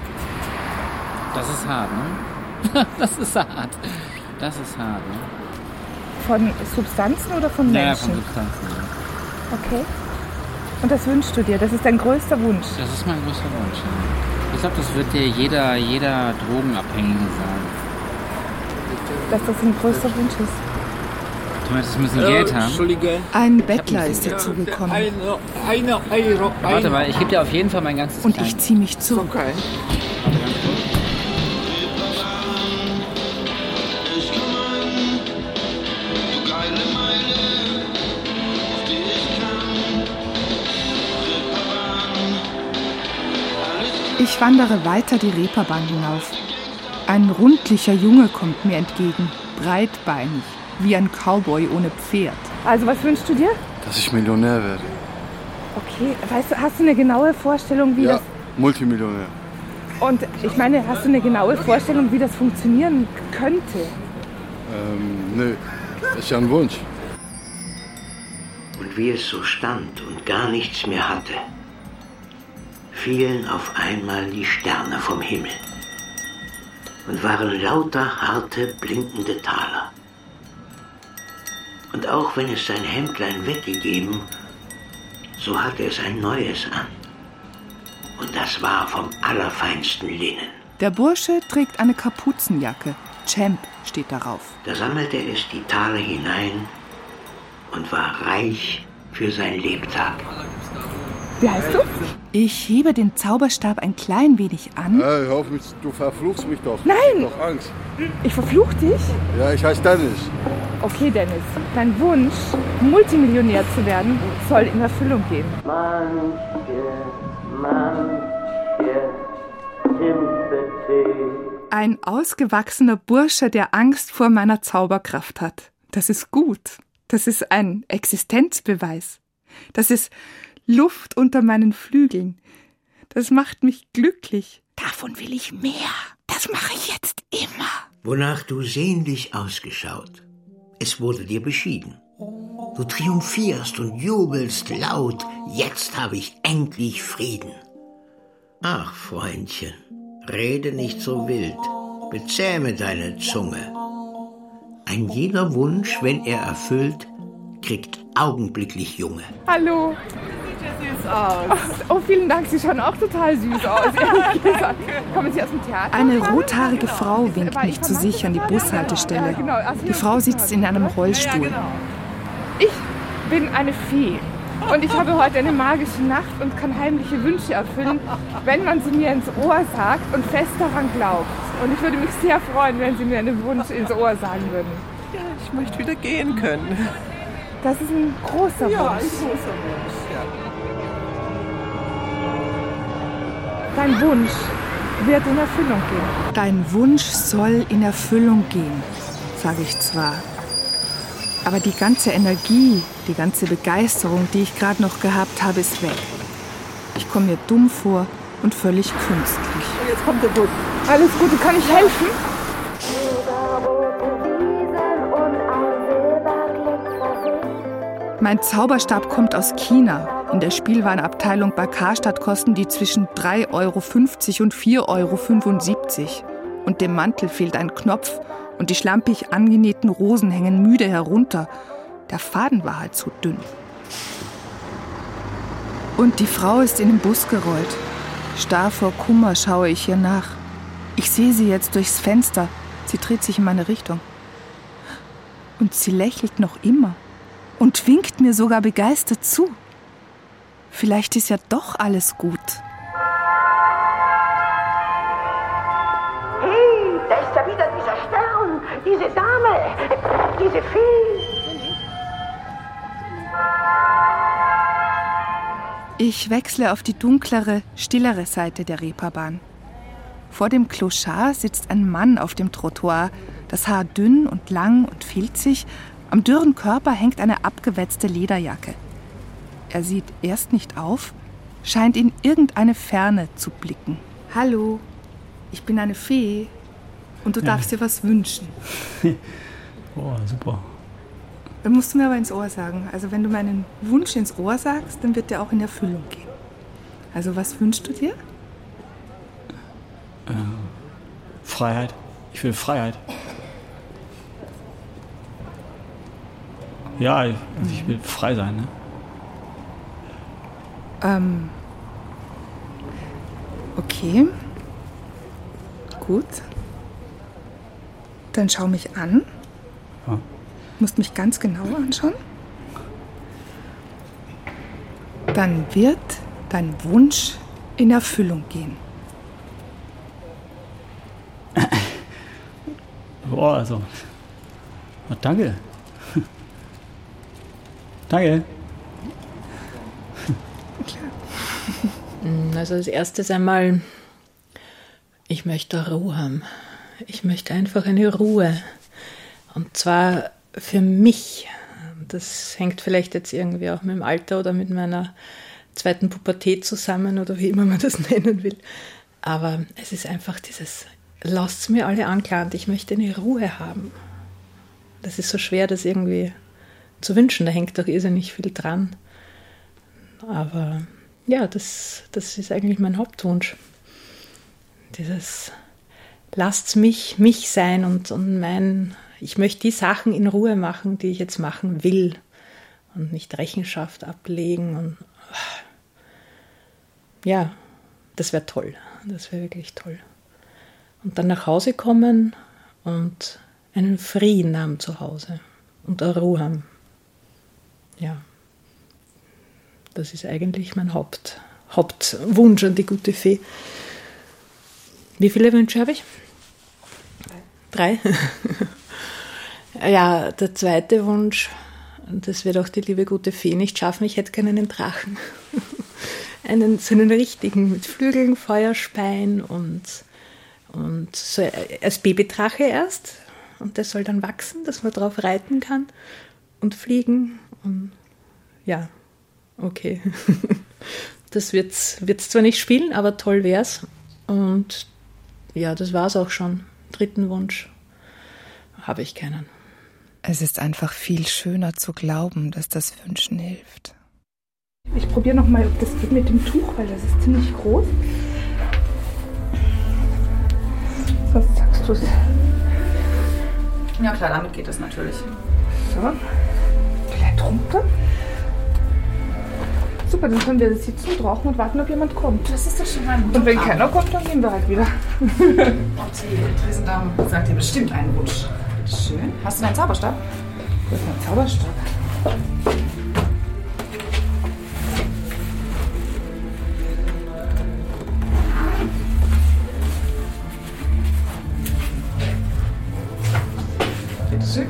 Das ist hart, ne? Das ist hart. Das ist hart, ne? Von Substanzen oder von Menschen? Ja, von Substanzen, ja. Okay. Und das wünschst du dir? Das ist dein größter Wunsch? Das ist mein größter Wunsch, ja. Ich glaube, das wird dir jeder Drogenabhängige sagen. Dass das ein größter Wunsch ist? Du möchtest ein bisschen Geld haben? Entschuldige. Ein Bettler ist dazugekommen. Eine Euro. Warte mal, ich gebe dir auf jeden Fall mein ganzes Und Klein. ich ziehe mich zurück. Okay. Ich wandere weiter die Reeperbahn hinauf. Ein rundlicher Junge kommt mir entgegen, breitbeinig, wie ein Cowboy ohne Pferd. Also was wünschst du dir? Dass ich Millionär werde. Okay, weißt du, hast du eine genaue Vorstellung, wie das... Multimillionär. Und ich meine, hast du eine genaue Vorstellung, wie das funktionieren könnte? Nee, das ist ja ein Wunsch. Und wie es so stand und gar nichts mehr hatte, fielen auf einmal die Sterne vom Himmel und waren lauter harte, blinkende Taler. Und auch wenn es sein Hemdlein weggegeben, so hatte es ein neues an. Und das war vom allerfeinsten Linnen. Der Bursche trägt eine Kapuzenjacke. Champ steht darauf. Da sammelte es die Taler hinein und war reich für sein Lebtag. Wie heißt du? Ich hebe den Zauberstab ein klein wenig an. Hey, hör auf mich, du verfluchst mich doch. Nein! Ich hab doch Angst. Ich verfluch dich? Ja, ich heiße Dennis. Okay, Dennis. Dein Wunsch, Multimillionär zu werden, soll in Erfüllung gehen. Manche ein ausgewachsener Bursche, der Angst vor meiner Zauberkraft hat. Das ist gut. Das ist ein Existenzbeweis. Das ist Luft unter meinen Flügeln. Das macht mich glücklich. Davon will ich mehr. Das mache ich jetzt immer. Wonach du sehnlich ausgeschaut. Es wurde dir beschieden. Du triumphierst und jubelst laut. Jetzt habe ich endlich Frieden. Ach, Freundchen, rede nicht so wild. Bezähme deine Zunge. Ein jeder Wunsch, wenn er erfüllt, kriegt augenblicklich Junge. Hallo. Sieht ja süß aus. Oh, vielen Dank. Sie schauen auch total süß aus. Kommen Sie aus dem Theater? Eine rothaarige Frau winkt mich zu sich an die Bushaltestelle. Die Frau sitzt in einem Rollstuhl. Ich bin eine Fee. Und ich habe heute eine magische Nacht und kann heimliche Wünsche erfüllen, wenn man sie mir ins Ohr sagt und fest daran glaubt. Und ich würde mich sehr freuen, wenn Sie mir einen Wunsch ins Ohr sagen würden. Ja, ich möchte wieder gehen können. Das ist ein großer Wunsch. Ja, ein großer Wunsch, ja. Dein Wunsch wird in Erfüllung gehen. Dein Wunsch soll in Erfüllung gehen, sage ich zwar. Aber die ganze Energie, die ganze Begeisterung, die ich gerade noch gehabt habe, ist weg. Ich komme mir dumm vor und völlig künstlich. Jetzt kommt der Bus. Alles Gute, kann ich helfen? Mein Zauberstab kommt aus China. In der Spielwarenabteilung bei Karstadt kosten die zwischen 3,50 € und 4,75 €. Und dem Mantel fehlt ein Knopf und die schlampig angenähten Rosen hängen müde herunter. Der Faden war halt so dünn. Und die Frau ist in den Bus gerollt. Starr vor Kummer schaue ich ihr nach. Ich sehe sie jetzt durchs Fenster. Sie dreht sich in meine Richtung. Und sie lächelt noch immer. Und winkt mir sogar begeistert zu. Vielleicht ist ja doch alles gut. Hey, da ist ja wieder dieser Stern, diese Dame, diese Fee. Ich wechsle auf die dunklere, stillere Seite der Reeperbahn. Vor dem Clochard sitzt ein Mann auf dem Trottoir, das Haar dünn und lang und filzig. Am dürren Körper hängt eine abgewetzte Lederjacke. Er sieht erst nicht auf, scheint in irgendeine Ferne zu blicken. Hallo, ich bin eine Fee und du darfst dir was wünschen. Oh, super. Dann musst du mir aber ins Ohr sagen. Also wenn du meinen Wunsch ins Ohr sagst, dann wird der auch in Erfüllung gehen. Also was wünschst du dir? Freiheit. Ich will Freiheit. Ja, ich will frei sein, ne? Okay. Gut. Dann schau mich an. Ja. Du musst mich ganz genau anschauen. Dann wird dein Wunsch in Erfüllung gehen. Boah, also. Oh, danke. Danke. Also als erstes einmal, ich möchte Ruhe haben. Ich möchte einfach eine Ruhe. Und zwar für mich. Das hängt vielleicht jetzt irgendwie auch mit dem Alter oder mit meiner zweiten Pubertät zusammen oder wie immer man das nennen will. Aber es ist einfach dieses, lasst mir alle anklagen, ich möchte eine Ruhe haben. Das ist so schwer, das irgendwie zu wünschen. Da hängt doch irrsinnig viel dran. Aber ja, das ist eigentlich mein Hauptwunsch. Dieses, lasst mich sein und ich möchte die Sachen in Ruhe machen, die ich jetzt machen will und nicht Rechenschaft ablegen. Und ja, das wäre toll. Das wäre wirklich toll. Und dann nach Hause kommen und einen Frieden haben zu Hause und eine Ruhe haben. Ja, das ist eigentlich mein Hauptwunsch an die gute Fee. Wie viele Wünsche habe ich? 3. Ja, der zweite Wunsch, das wird auch die liebe gute Fee nicht schaffen, ich hätte gerne einen Drachen. So einen richtigen, mit Flügeln, Feuerspein und Und so als Babydrache erst. Und das soll dann wachsen, dass man drauf reiten kann und fliegen. Und ja, okay. Das wird's zwar nicht spielen, aber toll wär's. Und ja, das war's auch schon. 3. Wunsch habe ich keinen. Es ist einfach viel schöner zu glauben, dass das Wünschen hilft. Ich probiere noch mal, ob das geht mit dem Tuch, weil das ist ziemlich groß. Was sagst du? Ja klar, damit geht es natürlich. So, vielleicht runter. Super, dann können wir sitzen und rauchen und warten, ob jemand kommt. Das ist doch schon mal ein guter Und wenn Plan. keiner kommt, dann gehen wir halt wieder. Und die Tresendame sagt dir bestimmt einen Wunsch. Schön. Hast du deinen Zauberstab? Wo ist mein Zauberstab? Bitte schön.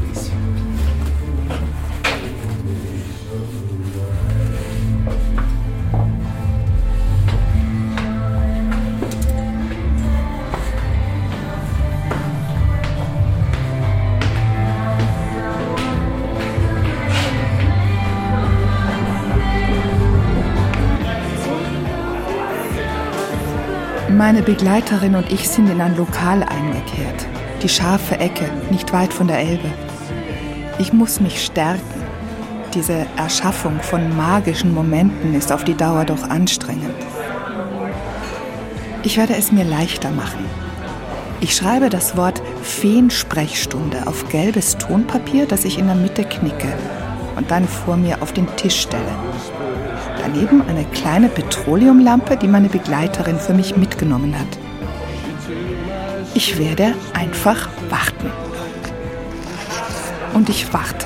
Meine Begleiterin und ich sind in ein Lokal eingekehrt. Die scharfe Ecke, nicht weit von der Elbe. Ich muss mich stärken. Diese Erschaffung von magischen Momenten ist auf die Dauer doch anstrengend. Ich werde es mir leichter machen. Ich schreibe das Wort Feensprechstunde auf gelbes Tonpapier, das ich in der Mitte knicke und dann vor mir auf den Tisch stelle. Daneben eine kleine Petroleumlampe, die meine Begleiterin für mich mitgenommen hat. Ich werde einfach warten. Und ich warte.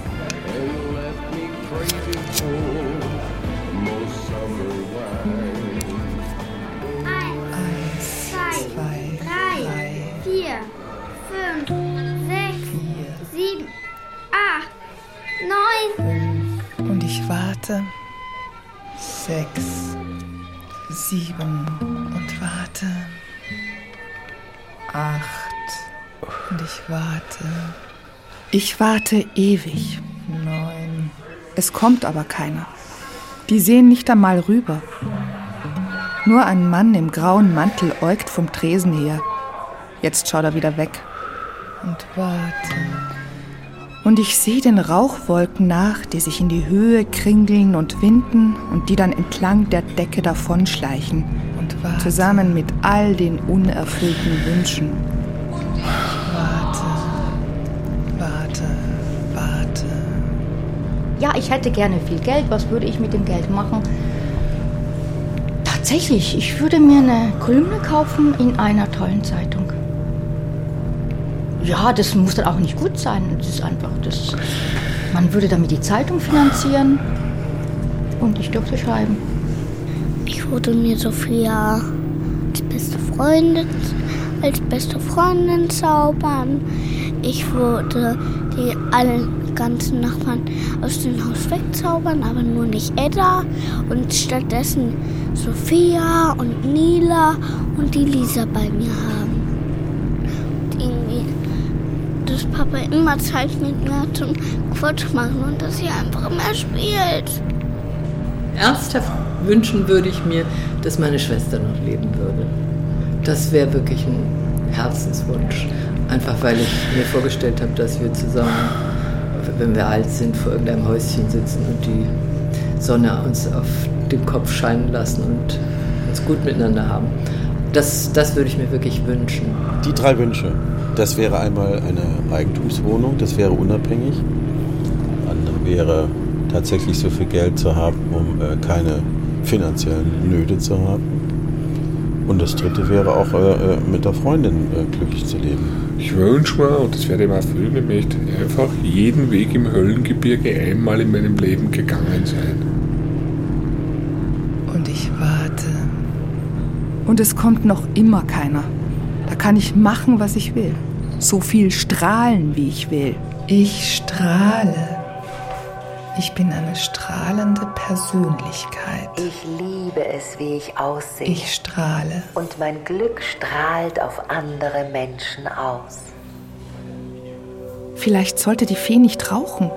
Eins, zwei, drei, 4, 5, 6, 7, 8, 9. Und ich warte. 6, 7 und warte. 8 und ich warte. Ich warte ewig. 9. Es kommt aber keiner. Die sehen nicht einmal rüber. Nur ein Mann im grauen Mantel äugt vom Tresen her. Jetzt schaut er wieder weg. Und warte. Und ich sehe den Rauchwolken nach, die sich in die Höhe kringeln und winden und die dann entlang der Decke davonschleichen. Und warte. Zusammen mit all den unerfüllten Wünschen. Warte. Ja, ich hätte gerne viel Geld. Was würde ich mit dem Geld machen? Tatsächlich, ich würde mir eine Kolumne kaufen in einer tollen Zeitung. Ja, das muss dann auch nicht gut sein. Das ist einfach das. Man würde damit die Zeitung finanzieren und ich dürfte schreiben. Ich würde mir Sophia als beste Freundin zaubern. Ich würde die alle ganzen Nachbarn aus dem Haus wegzaubern, aber nur nicht Edda. Und stattdessen Sophia und Nila und die Lisa bei mir haben. Dass Papa immer Zeit mit mir hat zum Quatsch machen und dass sie einfach immer spielt. Ernsthaft wünschen würde ich mir, dass meine Schwester noch leben würde. Das wäre wirklich ein Herzenswunsch. Einfach weil ich mir vorgestellt habe, dass wir zusammen, wenn wir alt sind, vor irgendeinem Häuschen sitzen und die Sonne uns auf den Kopf scheinen lassen und uns gut miteinander haben. Das würde ich mir wirklich wünschen. Die 3 Wünsche. Das wäre einmal eine Eigentumswohnung, das wäre unabhängig. Das andere wäre tatsächlich so viel Geld zu haben, um keine finanziellen Nöte zu haben. Und das dritte wäre auch mit der Freundin glücklich zu leben. Ich wünsche mir, und das werde ich mir erfüllen, ich möchte einfach jeden Weg im Höllengebirge einmal in meinem Leben gegangen sein. Und ich warte. Und es kommt noch immer keiner. Da kann ich machen, was ich will. So viel strahlen, wie ich will. Ich strahle. Ich bin eine strahlende Persönlichkeit. Ich liebe es, wie ich aussehe. Ich strahle. Und mein Glück strahlt auf andere Menschen aus. Vielleicht sollte die Fee nicht rauchen.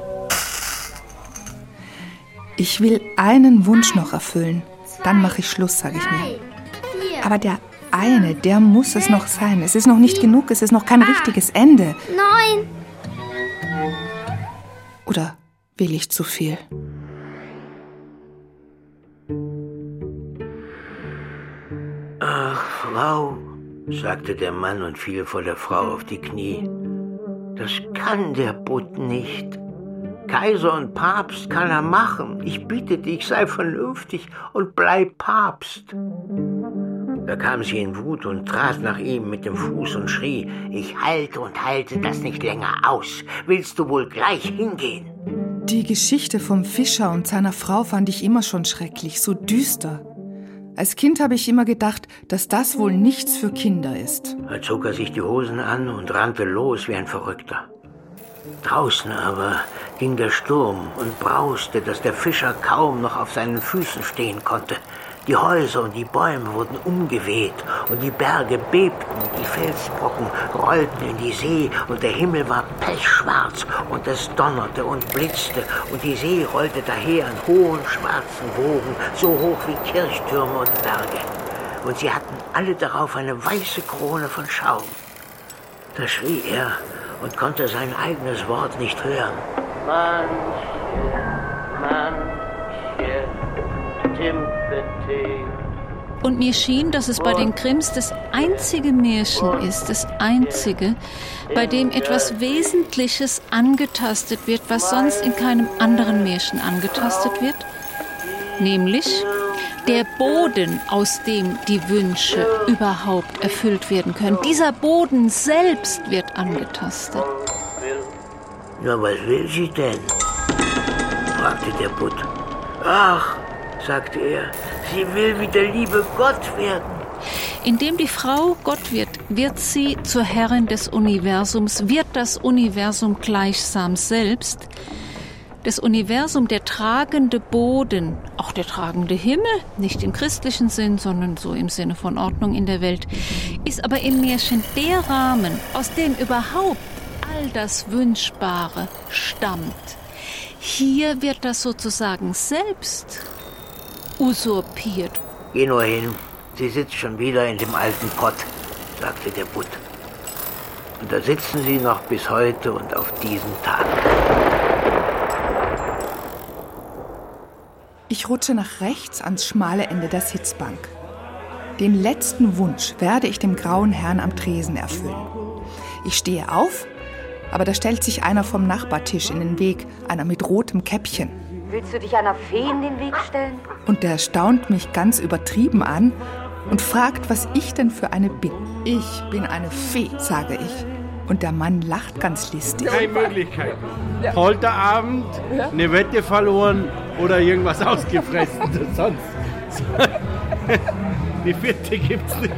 Ich will einen Wunsch noch erfüllen. Dann mache ich Schluss, sage ich mir. Aber der eine, der muss es noch sein. Es ist noch nicht genug, es ist noch kein richtiges Ende. 9. Oder will ich zu viel? Ach, Frau, sagte der Mann und fiel vor der Frau auf die Knie. Das kann der Butt nicht. Kaiser und Papst kann er machen. Ich bitte dich, sei vernünftig und bleib Papst. Da kam sie in Wut und trat nach ihm mit dem Fuß und schrie, ich halte und halte das nicht länger aus. Willst du wohl gleich hingehen? Die Geschichte vom Fischer und seiner Frau fand ich immer schon schrecklich, so düster. Als Kind habe ich immer gedacht, dass das wohl nichts für Kinder ist. Da zog er sich die Hosen an und rannte los wie ein Verrückter. Draußen aber ging der Sturm und brauste, dass der Fischer kaum noch auf seinen Füßen stehen konnte. Die Häuser und die Bäume wurden umgeweht und die Berge bebten, die Felsbrocken rollten in die See und der Himmel war pechschwarz und es donnerte und blitzte und die See rollte daher in hohen schwarzen Wogen, so hoch wie Kirchtürme und Berge. Und sie hatten alle darauf eine weiße Krone von Schaum. Da schrie er und konnte sein eigenes Wort nicht hören. Manche Sympathie. Und mir schien, dass es bei den Grimms das einzige Märchen ist, das einzige, bei dem etwas Wesentliches angetastet wird, was sonst in keinem anderen Märchen angetastet wird, nämlich der Boden, aus dem die Wünsche überhaupt erfüllt werden können. Dieser Boden selbst wird angetastet. Na, was will sie denn? Fragte der Butt. Ach, sagte er, sie will wie der liebe Gott werden. Indem die Frau Gott wird, wird sie zur Herrin des Universums, wird das Universum gleichsam selbst. Das Universum, der tragende Boden, auch der tragende Himmel, nicht im christlichen Sinn, sondern so im Sinne von Ordnung in der Welt, ist aber im Märchen der Rahmen, aus dem überhaupt all das Wünschbare stammt. Hier wird das sozusagen selbst usurpiert. Geh nur hin, sie sitzt schon wieder in dem alten Pott, sagte der Butt. Und da sitzen sie noch bis heute und auf diesen Tag. Ich rutsche nach rechts ans schmale Ende der Sitzbank. Den letzten Wunsch werde ich dem grauen Herrn am Tresen erfüllen. Ich stehe auf, aber da stellt sich einer vom Nachbartisch in den Weg, einer mit rotem Käppchen. Willst du dich einer Fee in den Weg stellen? Und der staunt mich ganz übertrieben an und fragt, was ich denn für eine bin. Ich bin eine Fee, sage ich. Und der Mann lacht ganz listig. Keine Möglichkeit. Polterabend, eine Wette verloren oder irgendwas ausgefressen. Sonst. Die vierte gibt's nicht.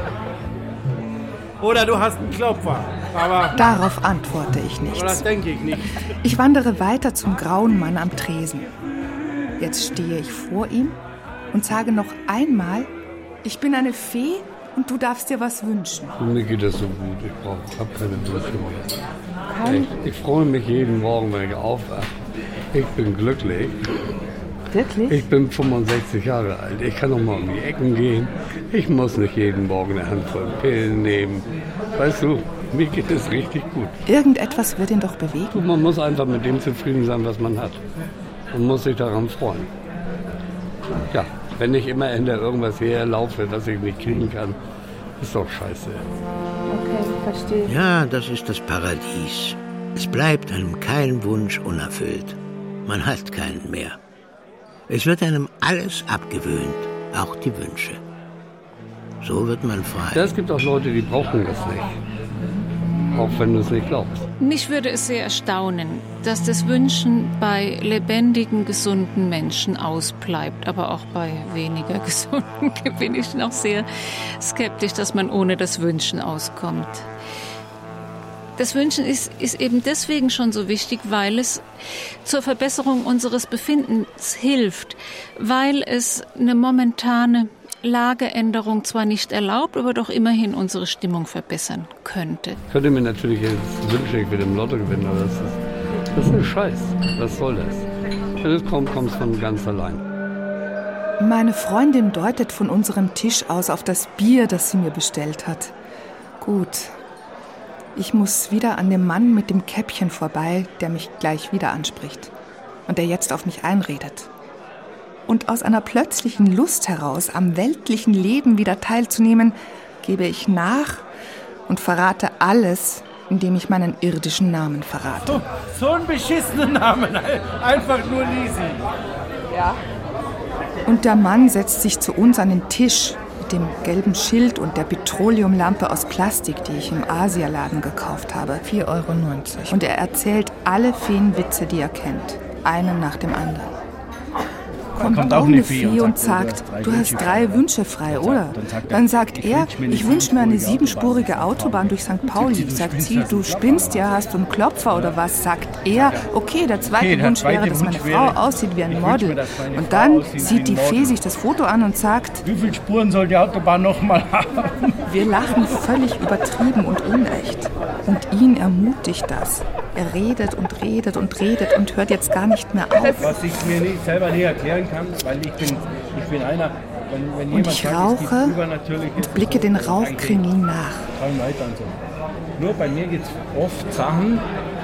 Oder du hast einen Klopfer. Aber darauf antworte ich nichts. Aber das denke ich nicht. Ich wandere weiter zum grauen Mann am Tresen. Jetzt stehe ich vor ihm und sage noch einmal, ich bin eine Fee und du darfst dir was wünschen. Mir geht das so gut, ich habe keine Wünsche mehr. Ich freue mich jeden Morgen, wenn ich aufwache. Ich bin glücklich. Wirklich? Ich bin 65 Jahre alt. Ich kann noch mal um die Ecken gehen. Ich muss nicht jeden Morgen eine Handvoll Pillen nehmen. Weißt du, mir geht es richtig gut. Irgendetwas wird ihn doch bewegen. Man muss einfach mit dem zufrieden sein, was man hat. Und muss sich daran freuen. Ja, wenn ich immer hinter irgendwas herlaufe, das ich nicht kriegen kann, ist doch scheiße. Okay, verstehe. Ja, das ist das Paradies. Es bleibt einem kein Wunsch unerfüllt. Man hat keinen mehr. Es wird einem alles abgewöhnt, auch die Wünsche. So wird man frei. Es gibt auch Leute, die brauchen das nicht. Auch wenn du es nicht glaubst. Mich würde es sehr erstaunen, dass das Wünschen bei lebendigen, gesunden Menschen ausbleibt. Aber auch bei weniger gesunden bin ich noch sehr skeptisch, dass man ohne das Wünschen auskommt. Das Wünschen ist eben deswegen schon so wichtig, weil es zur Verbesserung unseres Befindens hilft, weil es eine momentane Lageänderung zwar nicht erlaubt, aber doch immerhin unsere Stimmung verbessern könnte. Ich könnte mir natürlich jetzt wünschen, ich will im Lotto gewinnen, aber das ist ein Scheiß. Was soll das? Wenn es kommt, kommt es von ganz allein. Meine Freundin deutet von unserem Tisch aus auf das Bier, das sie mir bestellt hat. Gut. Ich muss wieder an dem Mann mit dem Käppchen vorbei, der mich gleich wieder anspricht und der jetzt auf mich einredet. Und aus einer plötzlichen Lust heraus, am weltlichen Leben wieder teilzunehmen, gebe ich nach und verrate alles, indem ich meinen irdischen Namen verrate. So einen beschissenen Namen, einfach nur Lisi. Ja. Und der Mann setzt sich zu uns an den Tisch mit dem gelben Schild und der Petroleumlampe aus Plastik, die ich im Asialaden gekauft habe. 4,90 €. Und er erzählt alle Feenwitze, die er kennt. Einen nach dem anderen. Kommt auch eine Fee und sagt, du hast 3 Wünsche frei, oder? Dann sagt er, ich wünsche mir eine 7-spurige Autobahn durch St. Pauli. Sagt sie, du spinnst ja, hast du einen Klopfer oder was? Sagt er, okay, der zweite Wunsch wäre, dass meine Frau aussieht wie ein Model. Und dann sieht die Fee sich das Foto an und sagt, wie viele Spuren soll die Autobahn noch mal haben? Wir lachen völlig übertrieben und unecht. Und ihn ermutigt das. Er redet und redet und redet und hört jetzt gar nicht mehr auf. Was ich mir nicht selber nicht erklären kann, weil ich bin einer, wenn und ich rauche und blicke den Rauchkringeln nach. Nur bei mir gibt es oft Sachen,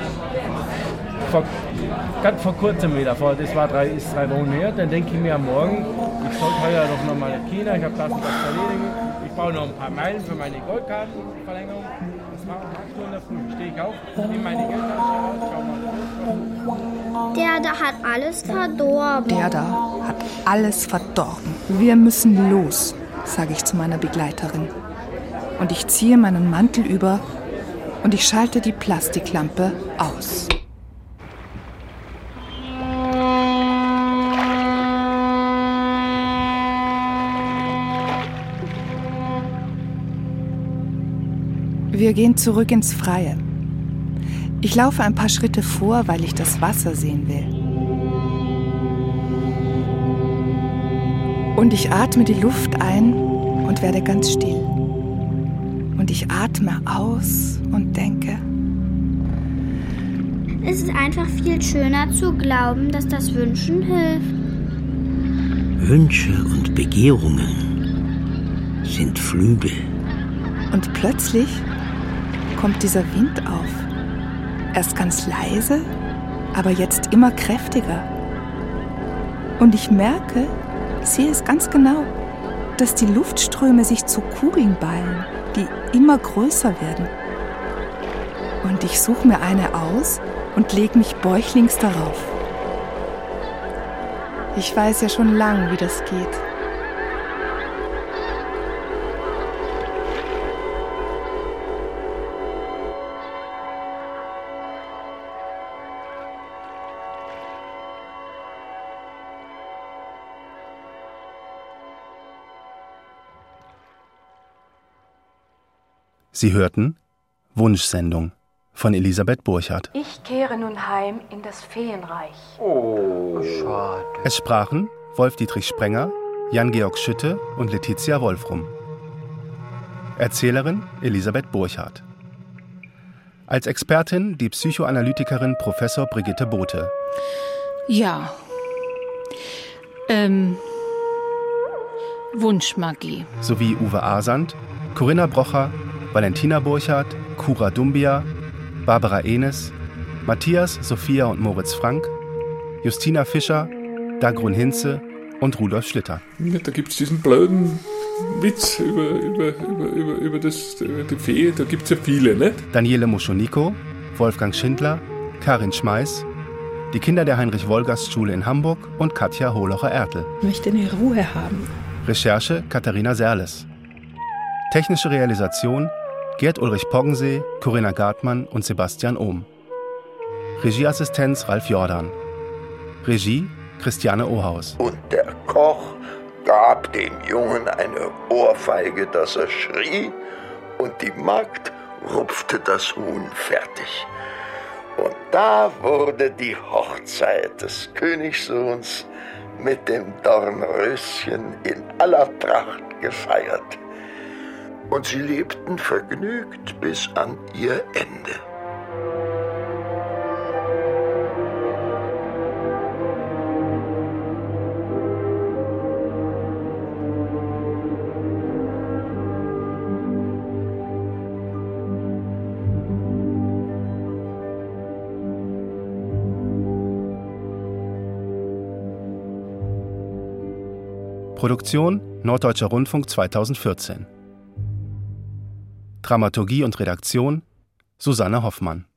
ganz vor kurzem wieder, das war 3 Wochen her, dann denke ich mir am Morgen, ich sollte heuer noch mal nach China, ich habe das und das zu erledigen, ich baue noch ein paar Meilen für meine Goldkartenverlängerung. Das war um 8 Uhr in der Früh. Stehe ich auf, nehme meine Geldtasche raus, schau mal. Der da hat alles verdorben. Der da hat alles verdorben. Wir müssen los, sage ich zu meiner Begleiterin. Und ich ziehe meinen Mantel über und ich schalte die Plastiklampe aus. Wir gehen zurück ins Freie. Ich laufe ein paar Schritte vor, weil ich das Wasser sehen will. Und ich atme die Luft ein und werde ganz still. Und ich atme aus und denke, es ist einfach viel schöner zu glauben, dass das Wünschen hilft. Wünsche und Begehrungen sind Flügel. Und plötzlich kommt dieser Wind auf. Erst ganz leise, aber jetzt immer kräftiger. Und ich merke, sehe es ganz genau, dass die Luftströme sich zu Kugeln ballen, die immer größer werden. Und ich suche mir eine aus und lege mich bäuchlings darauf. Ich weiß ja schon lang, wie das geht. Sie hörten Wunschsendung von Elisabeth Burchardt. Ich kehre nun heim in das Feenreich. Oh, schade. Es sprachen Wolf-Dietrich Sprenger, Jan-Georg Schütte und Letizia Wolfrum. Erzählerin Elisabeth Burchardt. Als Expertin die Psychoanalytikerin Professor Brigitte Bothe. Ja. Wunschmagie. Sowie Uwe Asand, Corinna Brocher, Valentina Burchardt, Kura Dumbia, Barbara Enes, Matthias, Sophia und Moritz Frank, Justina Fischer, Dagrun Hinze und Rudolf Schlitter. Ja, da gibt es diesen blöden Witz über die Fee, da gibt es ja viele, ne? Daniele Moschoniko, Wolfgang Schindler, Karin Schmeiß, die Kinder der Heinrich-Wolgast-Schule in Hamburg und Katja Holocher-Ertl. Ich möchte eine Ruhe haben. Recherche Katharina Serles. Technische Realisation Gerd Ulrich Poggensee, Corinna Gartmann und Sebastian Ohm. Regieassistenz Ralf Jordan. Regie Christiane Ohaus. Und der Koch gab dem Jungen eine Ohrfeige, dass er schrie, und die Magd rupfte das Huhn fertig. Und da wurde die Hochzeit des Königssohns mit dem Dornröschen in aller Pracht gefeiert. Und sie lebten vergnügt bis an ihr Ende. Produktion Norddeutscher Rundfunk 2014. Dramaturgie und Redaktion Susanne Hoffmann.